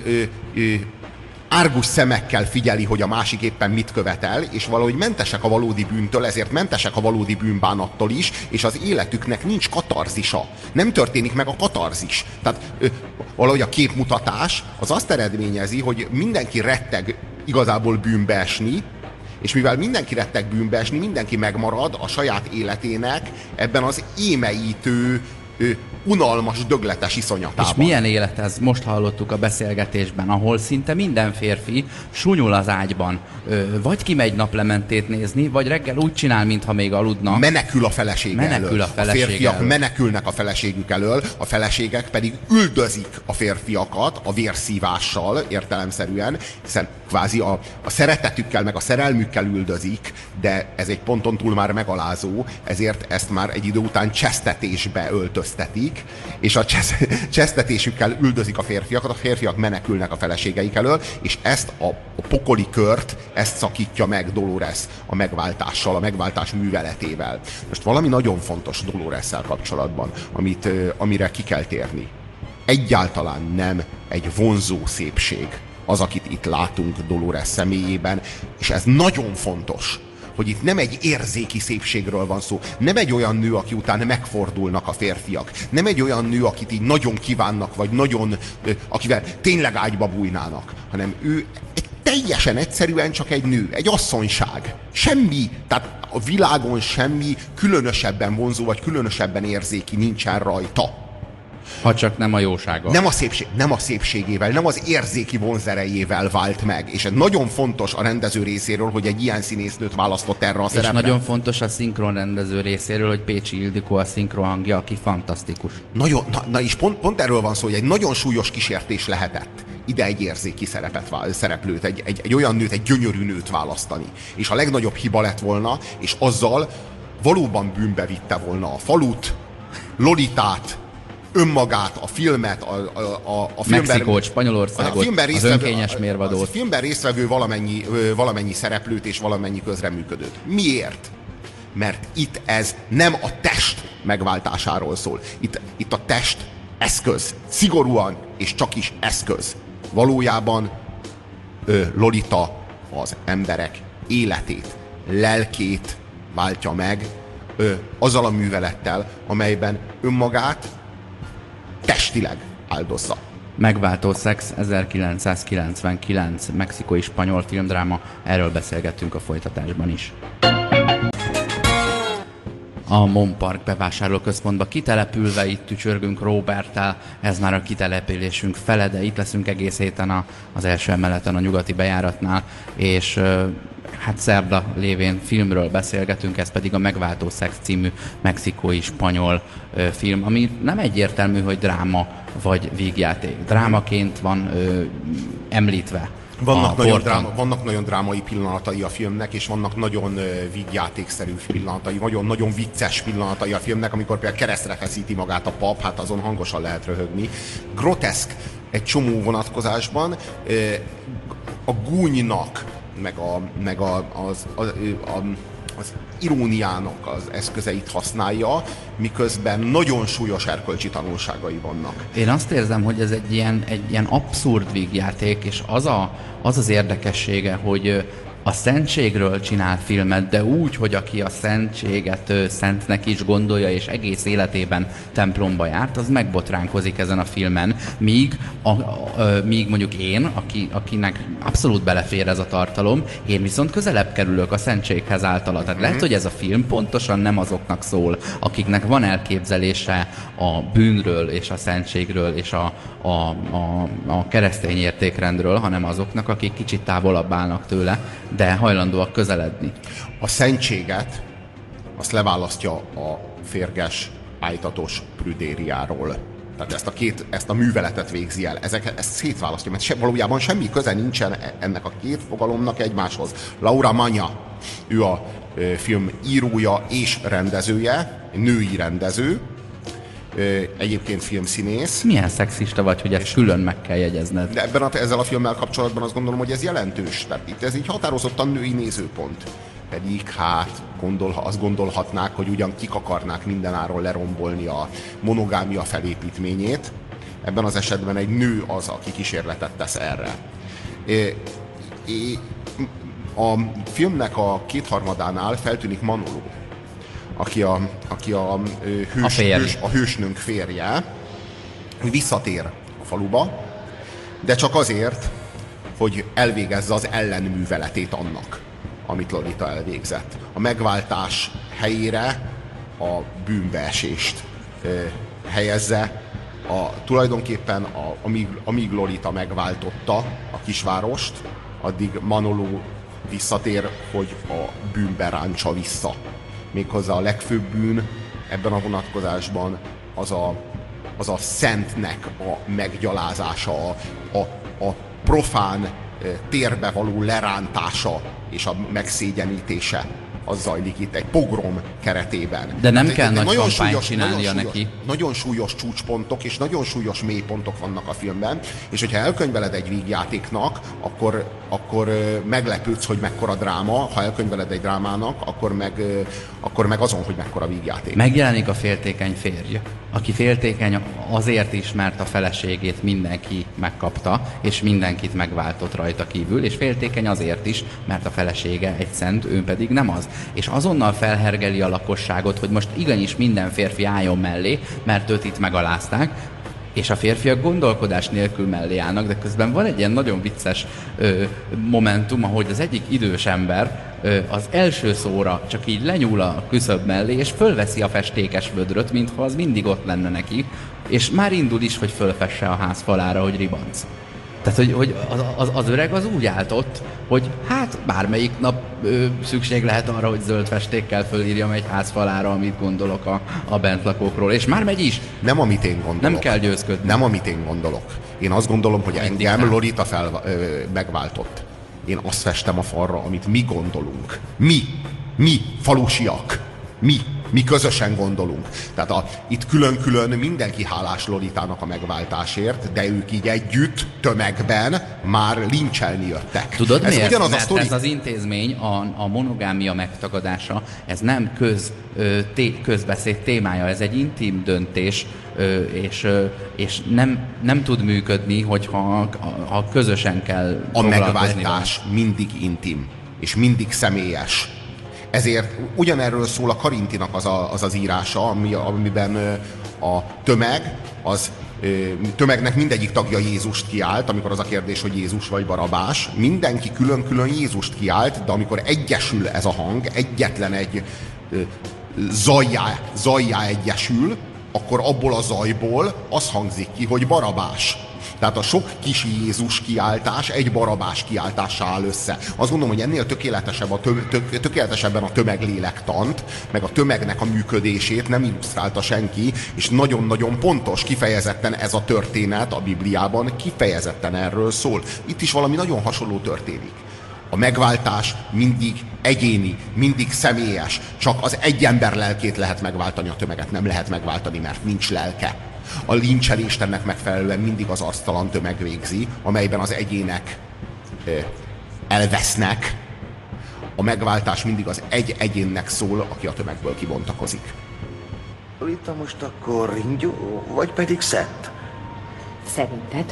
árgus szemekkel figyeli, hogy a másik éppen mit követel, és valahogy mentesek a valódi bűntől, ezért mentesek a valódi bűnbánattól is, és az életüknek nincs katarzisa. Nem történik meg a katarzis. Tehát valahogy a képmutatás az azt eredményezi, hogy mindenki retteg igazából bűnbe esni, és mivel mindenki retteg bűnbe esni, mindenki megmarad a saját életének ebben az émeítő, unalmas, dögletes iszonyatában. És milyen élet ez? Most hallottuk a beszélgetésben, ahol szinte minden férfi súnyul az ágyban. Vagy kimegy naplementét nézni, vagy reggel úgy csinál, mintha még aludna. Menekül a felesége elől. A férfiak menekülnek a feleségük elől, a feleségek pedig üldözik a férfiakat a vérszívással értelemszerűen, hiszen kvázi a szeretetükkel, meg a szerelmükkel üldözik, de ez egy ponton túl már megalázó, ezért ezt már egy idő után csesztetésbe öltöztetik, és a csesztetésükkel üldözik a férfiak menekülnek a feleségeik elől, és ezt a pokoli kört, ezt szakítja meg Dolores a megváltással, a megváltás műveletével. Most valami nagyon fontos Doloresszel kapcsolatban, amire ki kell térni. Egyáltalán nem egy vonzó szépség az, akit itt látunk Dolores személyében, és ez nagyon fontos, hogy itt nem egy érzéki szépségről van szó. Nem egy olyan nő, aki után megfordulnak a férfiak. Nem egy olyan nő, akit így nagyon kívánnak, vagy akivel tényleg ágyba bújnának. Hanem ő teljesen egyszerűen csak egy nő, egy asszonyság. Semmi, tehát a világon semmi különösebben vonzó, vagy különösebben érzéki nincsen rajta. Ha csak nem a jósága. Nem a szépségével, nem az érzéki vonzerejével vált meg. És ez nagyon fontos a rendező részéről, hogy egy ilyen színésznőt választott erre a szerepre. És nagyon fontos a szinkron rendező részéről, hogy Pécsi Ildikó a szinkronhangja, aki fantasztikus. És pont erről van szó, hogy egy nagyon súlyos kísértés lehetett ide egy érzéki szereplőt, egy olyan nőt, egy gyönyörű nőt választani. És a legnagyobb hiba lett volna, és azzal valóban bűnbe vitte volna a falut, Lolitát, önmagát, a filmet, a filmben... Mexikót, Spanyolországot, az önkényes mérvadót. A filmben résztvevő valamennyi szereplőt és valamennyi közreműködőt. Miért? Mert itt ez nem a test megváltásáról szól. Itt a test eszköz. Szigorúan és csak is eszköz. Valójában Lolita az emberek életét, lelkét váltja meg azzal a művelettel, amelyben önmagát testileg áldozza. Megváltó szex 1999 mexikói spanyol filmdráma, erről beszélgettünk a folytatásban is. A Mon Park bevásárlóközpontba kitelepülve itt tücsörgünk Roberttel, ez már a kitelepülésünk fele, de itt leszünk egész héten az első emeleten a nyugati bejáratnál, és hát szerda lévén filmről beszélgetünk, ez pedig a Megváltó Szex című mexikói-spanyol film, ami nem egyértelmű, hogy dráma vagy vígjáték. Drámaként van említve. Vannak nagyon drámai pillanatai a filmnek, és vannak nagyon vígjátékszerű pillanatai, nagyon vicces pillanatai a filmnek, amikor például keresztre feszíti magát a pap, hát azon hangosan lehet röhögni. Groteszk egy csomó vonatkozásban, a gúnynak, meg az iróniának az eszközeit használja, miközben nagyon súlyos erkölcsi tanulságai vannak. Én azt érzem, hogy ez egy ilyen abszurd vígjáték, és az érdekessége, hogy a szentségről csinál filmet, de úgy, hogy aki a szentséget szentnek is gondolja, és egész életében templomba járt, az megbotránkozik ezen a filmen, míg mondjuk én, akinek abszolút belefér ez a tartalom, én viszont közelebb kerülök a szentséghez általa. Tehát lehet, hogy ez a film pontosan nem azoknak szól, akiknek van elképzelése a bűnről és a szentségről és a keresztény értékrendről, hanem azoknak, akik kicsit távolabb állnak tőle, de hajlandóak közeledni. A szentséget azt leválasztja a férges, ájtatos prüdériáról. Tehát ezt a műveletet végzi el. Ezt szétválasztja, mert valójában semmi köze nincsen ennek a két fogalomnak egymáshoz. Laura Manya, ő a film írója és rendezője, női rendező, egyébként filmszínész. Milyen szexista vagy, hogy ezt külön meg kell jegyezned. De ezzel a filmmel kapcsolatban azt gondolom, hogy ez jelentős. Tehát itt ez így határozottan női nézőpont. Pedig hát azt gondolhatnák, hogy ugyan kik akarnák mindenáron lerombolni a monogámia felépítményét. Ebben az esetben egy nő az, aki kísérletet tesz erre. A filmnek a kétharmadánál feltűnik Manolo, aki a hősnőnk férje, visszatér a faluba, de csak azért, hogy elvégezze az ellenműveletét annak, amit Lolita elvégzett. A megváltás helyére a bűnbeesést helyezze. Tulajdonképpen amíg Lolita megváltotta a kisvárost, addig Manolo visszatér, hogy a bűnbe ráncsa vissza. Méghozzá a legfőbb bűn ebben a vonatkozásban az a szentnek a meggyalázása, a profán térbe való lerántása és a megszégyenítése. Az zajlik itt egy pogrom keretében. De nem kell nagy kampányt csinálnia neki. Nagyon súlyos csúcspontok és nagyon súlyos mélypontok vannak a filmben, és hogyha elkönyveled egy vígjátéknak, akkor meglepődsz, hogy mekkora dráma, ha elkönyveled egy drámának, akkor meg azon, hogy mekkora vígjáték. Megjelenik a féltékeny férj, aki féltékeny azért is, mert a feleségét mindenki megkapta, és mindenkit megváltott rajta kívül, és féltékeny azért is, mert a felesége egy szent, ő pedig nem az. És azonnal felhergeli a lakosságot, hogy most igenis minden férfi álljon mellé, mert őt itt megalázták, és a férfiak gondolkodás nélkül mellé állnak, de közben van egy ilyen nagyon vicces momentum, ahogy az egyik idős ember az első szóra csak így lenyúl a küszöb mellé, és fölveszi a festékes vödröt, mintha az mindig ott lenne neki, és már indul is, hogy fölfesse a ház falára, hogy ribanc. Tehát, hogy az öreg az úgy állt ott, hogy hát bármelyik nap szükség lehet arra, hogy zöld festékkel fölírjam egy ház falára, amit gondolok a bentlakókról, és már megy is. Nem amit én gondolok. Nem kell győzködni. Nem amit én gondolok. Én azt gondolom, hogy engem Lolita megváltott. Én azt festem a falra, amit mi gondolunk. Mi, falusiak. Mi közösen gondolunk. Tehát itt külön-külön mindenki hálás Lolitának a megváltásért, de ők így együtt, tömegben már lincselni jöttek. Tudod ez miért? Mert ez az intézmény, a monogámia megtagadása, ez nem közbeszéd témája, ez egy intim döntés, és nem tud működni, hogyha közösen kell a megváltás mindig intim, és mindig személyes. Ezért ugyanerről szól a Karintinak az írása, amiben a tömegnek mindegyik tagja Jézust kiált, amikor az a kérdés, hogy Jézus vagy Barabás. Mindenki külön-külön Jézust kiált, de amikor egyesül ez a hang, egyetlen egy zajjá egyesül, akkor abból a zajból az hangzik ki, hogy Barabás. Tehát a sok kis Jézus kiáltás egy Barabás kiáltással áll össze. Azt gondolom, hogy ennél tökéletesebben a tömeglélektant, meg a tömegnek a működését nem illusztrálta senki, és nagyon-nagyon pontos, kifejezetten ez a történet a Bibliában kifejezetten erről szól. Itt is valami nagyon hasonló történik. A megváltás mindig egyéni, mindig személyes. Csak az egy ember lelkét lehet megváltani, a tömeget nem lehet megváltani, mert nincs lelke. A lincselést ennek megfelelően mindig az arctalan tömeg végzi, amelyben az egyének elvesznek. A megváltás mindig az egy egyénnek szól, aki a tömegből kibontakozik. Lolita most akkor ringyó, vagy pedig szent? Szerinted?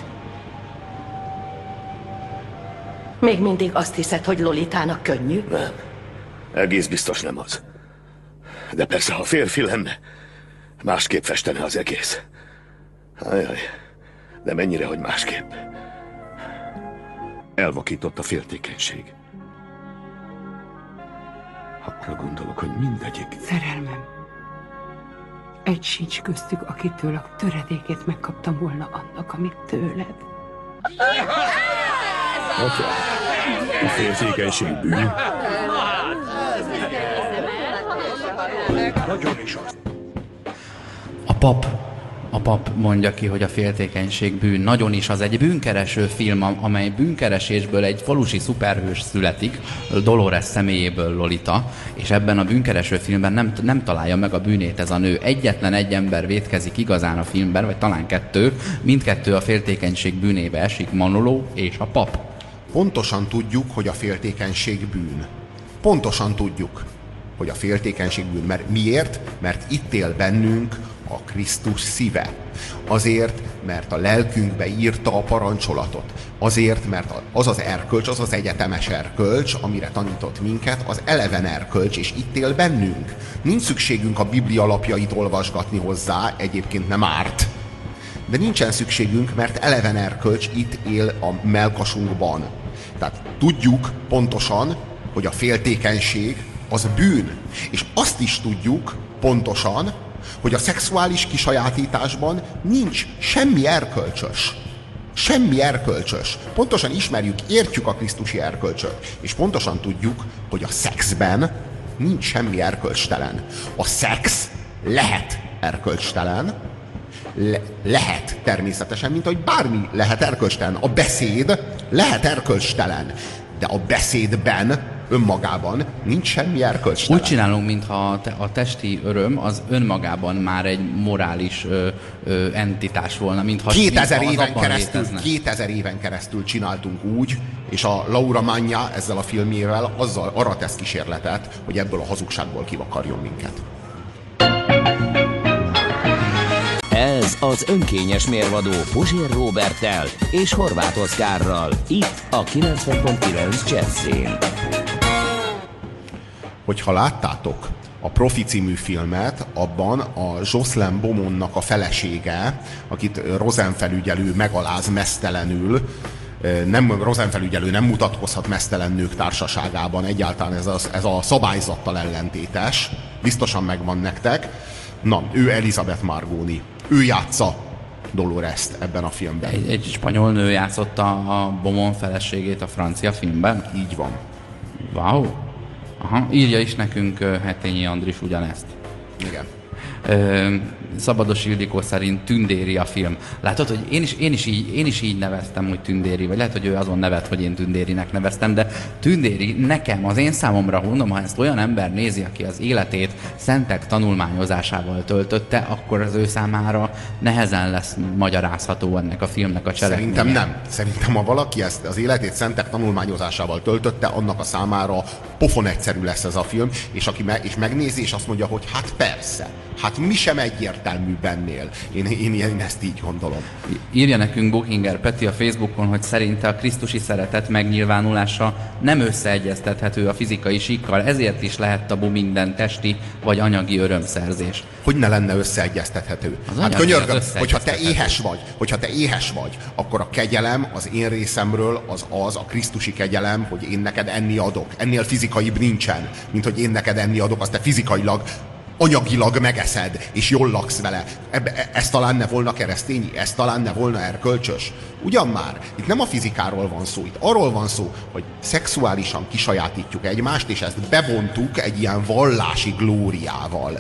Még mindig azt hiszed, hogy Lolitának könnyű? Nem. Egész biztos nem az. De persze, ha férfi lenne, másképp festene az egész. Ajaj, de mennyire, hogy másképp. Elvakított a féltékenység. Arra gondolok, hogy mindegyik. Szerelmem. Egy sincs köztük, akitől a töredékét megkaptam volna annak, amit tőled. Atya, a féltékenység bűn. Nagyon is az. A pap mondja ki, hogy a féltékenység bűn. Nagyon is az egy bűnkereső film, amely bűnkeresésből egy falusi szuperhős születik, Dolores személyéből Lolita, és ebben a bűnkereső filmben nem találja meg a bűnét ez a nő. Egyetlen egy ember vétkezik igazán a filmben, vagy talán kettő, mindkettő a féltékenység bűnébe esik, Manoló és a pap. Pontosan tudjuk, hogy a féltékenység bűn. Pontosan tudjuk, hogy a féltékenység bűn. Mert miért? Mert itt él bennünk a Krisztus szíve. Azért, mert a lelkünkbe írta a parancsolatot. Azért, mert az az erkölcs, az az egyetemes erkölcs, amire tanított minket, az eleven erkölcs, és itt él bennünk. Nincs szükségünk a Biblia lapjait olvasgatni hozzá, egyébként nem árt. De nincsen szükségünk, mert eleven erkölcs itt él a mellkasunkban. Tehát tudjuk pontosan, hogy a féltékenység az bűn. És azt is tudjuk pontosan, hogy a szexuális kisajátításban nincs semmi erkölcsös. Semmi erkölcsös. Pontosan ismerjük, értjük a krisztusi erkölcsöt. És pontosan tudjuk, hogy a szexben nincs semmi erkölcstelen. A szex lehet erkölcstelen, lehet természetesen, mint ahogy bármi lehet erkölcstelen. A beszéd lehet erkölcstelen, de a beszédben önmagában nincs semmi erkölcstelen. Úgy csinálunk, mintha a testi öröm az önmagában már egy morális entitás volna, mintha 2000 éven keresztül csináltunk úgy, és a Laura Mannia ezzel a filmjével arra tesz kísérletet, hogy ebből a hazugságból kivakarjon minket. Ez az önkényes mérvadó Puzsér Róberttel és Horváth Oszkárral. Itt a 90.9 Jazzyn. Hogyha láttátok a Profi című filmet, abban a Jocelyn Beaumontnak a felesége, akit Rosenfelügyelő megaláz meztelenül, Rosenfelügyelő nem mutatkozhat meztelen nők társaságában, egyáltalán ez a szabályzattal ellentétes, biztosan megvan nektek. Na, ő Elizabeth Margoni. Ő játsza Dolores-t ebben a filmben. Egy spanyol nő játszotta a Beaumont feleségét a francia filmben? Így van. Wow! Aha, írja is nekünk Hetényi Andris ugyanezt. Igen. Szabados Ildikó szerint tündéri a film. Látod, hogy én is így neveztem, hogy tündéri, vagy lehet, hogy ő azon nevet, hogy én tündérinek neveztem, de tündéri nekem, az én számomra, mondom, ha ezt olyan ember nézi, aki az életét szentek tanulmányozásával töltötte, akkor az ő számára nehezen lesz magyarázható ennek a filmnek a cselekménye. Szerintem nem. Szerintem, ha valaki ezt az életét szentek tanulmányozásával töltötte, annak a számára pofon egyszerű lesz ez a film, és aki megnézi, és azt mondja, hogy hát persze, hát mi sem egyértelmű bennél. Én ezt így gondolom. Írja nekünk Buchinger Peti a Facebookon, hogy szerinte a krisztusi szeretet megnyilvánulása nem összeegyeztethető a fizikai síkkal, ezért is lehet tabu minden testi vagy anyagi örömszerzés. Hogy ne lenne összeegyeztethető? Hát könyörgöm, hogyha te éhes vagy, akkor a kegyelem az én részemről az a krisztusi kegyelem, hogy én neked enni adok. Ennél fizikaibb nincsen, mint hogy én neked enni adok, azt te fizikailag anyagilag megeszed, és jól laksz vele. Ez talán ne volna keresztény, ez talán ne volna erkölcsös. Ugyan már, itt nem a fizikáról van szó, itt arról van szó, hogy szexuálisan kisajátítjuk egymást, és ezt bevontuk egy ilyen vallási glóriával.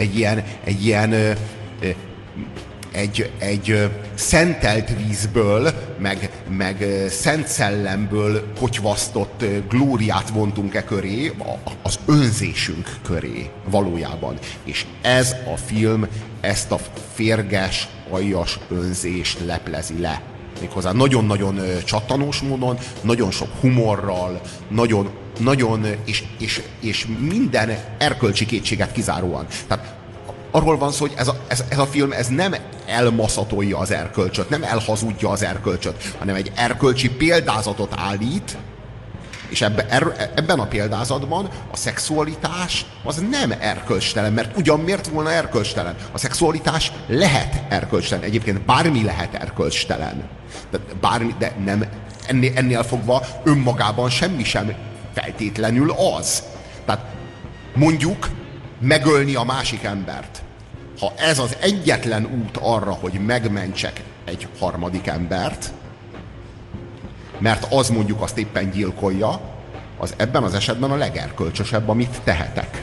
Egy szentelt vízből, meg szent szellemből kotyvasztott glóriát vontunk köré, az önzésünk köré valójában. És ez a film ezt a férges, aljas önzést leplezi le. Méghozzá nagyon-nagyon csattanós módon, nagyon sok humorral, nagyon és minden erkölcsi kétséget kizáróan. Tehát arról van szó, hogy ez a film ez nem elmaszatolja az erkölcsöt, nem elhazudja az erkölcsöt, hanem egy erkölcsi példázatot állít, és ebben a példázatban a szexualitás az nem erkölcstelen, mert ugyan miért volna erkölcstelen? A szexualitás lehet erkölcstelen, egyébként bármi lehet erkölcstelen. De nem, ennél fogva önmagában semmi sem feltétlenül az. Tehát mondjuk megölni a másik embert. Ha ez az egyetlen út arra, hogy megmentsek egy harmadik embert, mert az mondjuk azt éppen gyilkolja, az ebben az esetben a legerkölcsösebb, amit tehetek.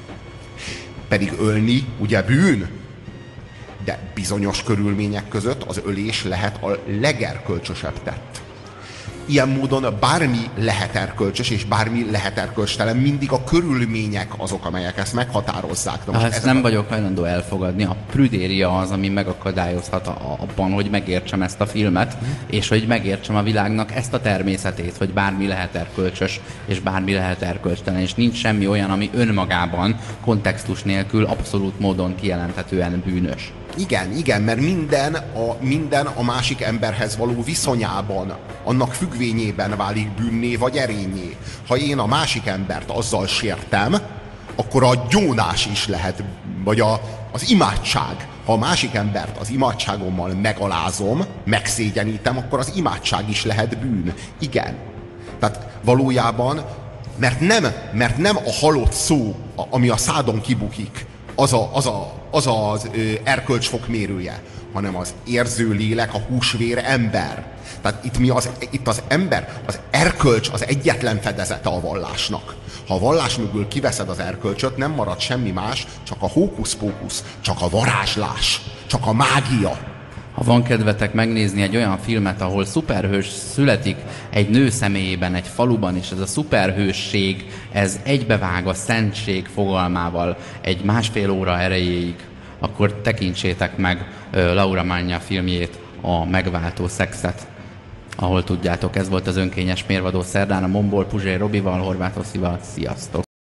Pedig ölni ugye bűn, de bizonyos körülmények között az ölés lehet a legerkölcsösebb tett. Ilyen módon bármi lehet erkölcsös, és bármi lehet erkölcstelen, mindig a körülmények azok, amelyek ezt meghatározzák. Na, ezt nem vagyok hajlandó elfogadni. A prüdéria az, ami megakadályozhat abban, hogy megértsem ezt a filmet, és hogy megértsem a világnak ezt a természetét, hogy bármi lehet erkölcsös, és bármi lehet erkölcstelen, és nincs semmi olyan, ami önmagában, kontextus nélkül, abszolút módon kijelenthetően bűnös. Igen, mert minden a másik emberhez való viszonyában, annak függvényében válik bűnné vagy erényé. Ha én a másik embert azzal sértem, akkor a gyónás is lehet, vagy az imádság. Ha a másik embert az imádságommal megalázom, megszégyenítem, akkor az imádság is lehet bűn. Igen. Tehát valójában, mert nem a halott szó, ami a szádon kibukik, az az erkölcsfok mérője, hanem az érző lélek, a húsvér ember. Tehát itt az ember, az erkölcs az egyetlen fedezete a vallásnak. Ha a vallás mögül kiveszed az erkölcsöt, nem marad semmi más, csak a hókusz-pókusz, csak a varázslás, csak a mágia. Ha van kedvetek megnézni egy olyan filmet, ahol szuperhős születik egy nő személyében, egy faluban, és ez a szuperhősség, ez egybevág a szentség fogalmával egy 1,5 óra erejéig, akkor tekintsétek meg Laura Mannia filmjét, a Megváltó szexet, ahol tudjátok, ez volt az önkényes mérvadó szerdán a Momból Puzsér Robival, Horváth Oszival. Sziasztok!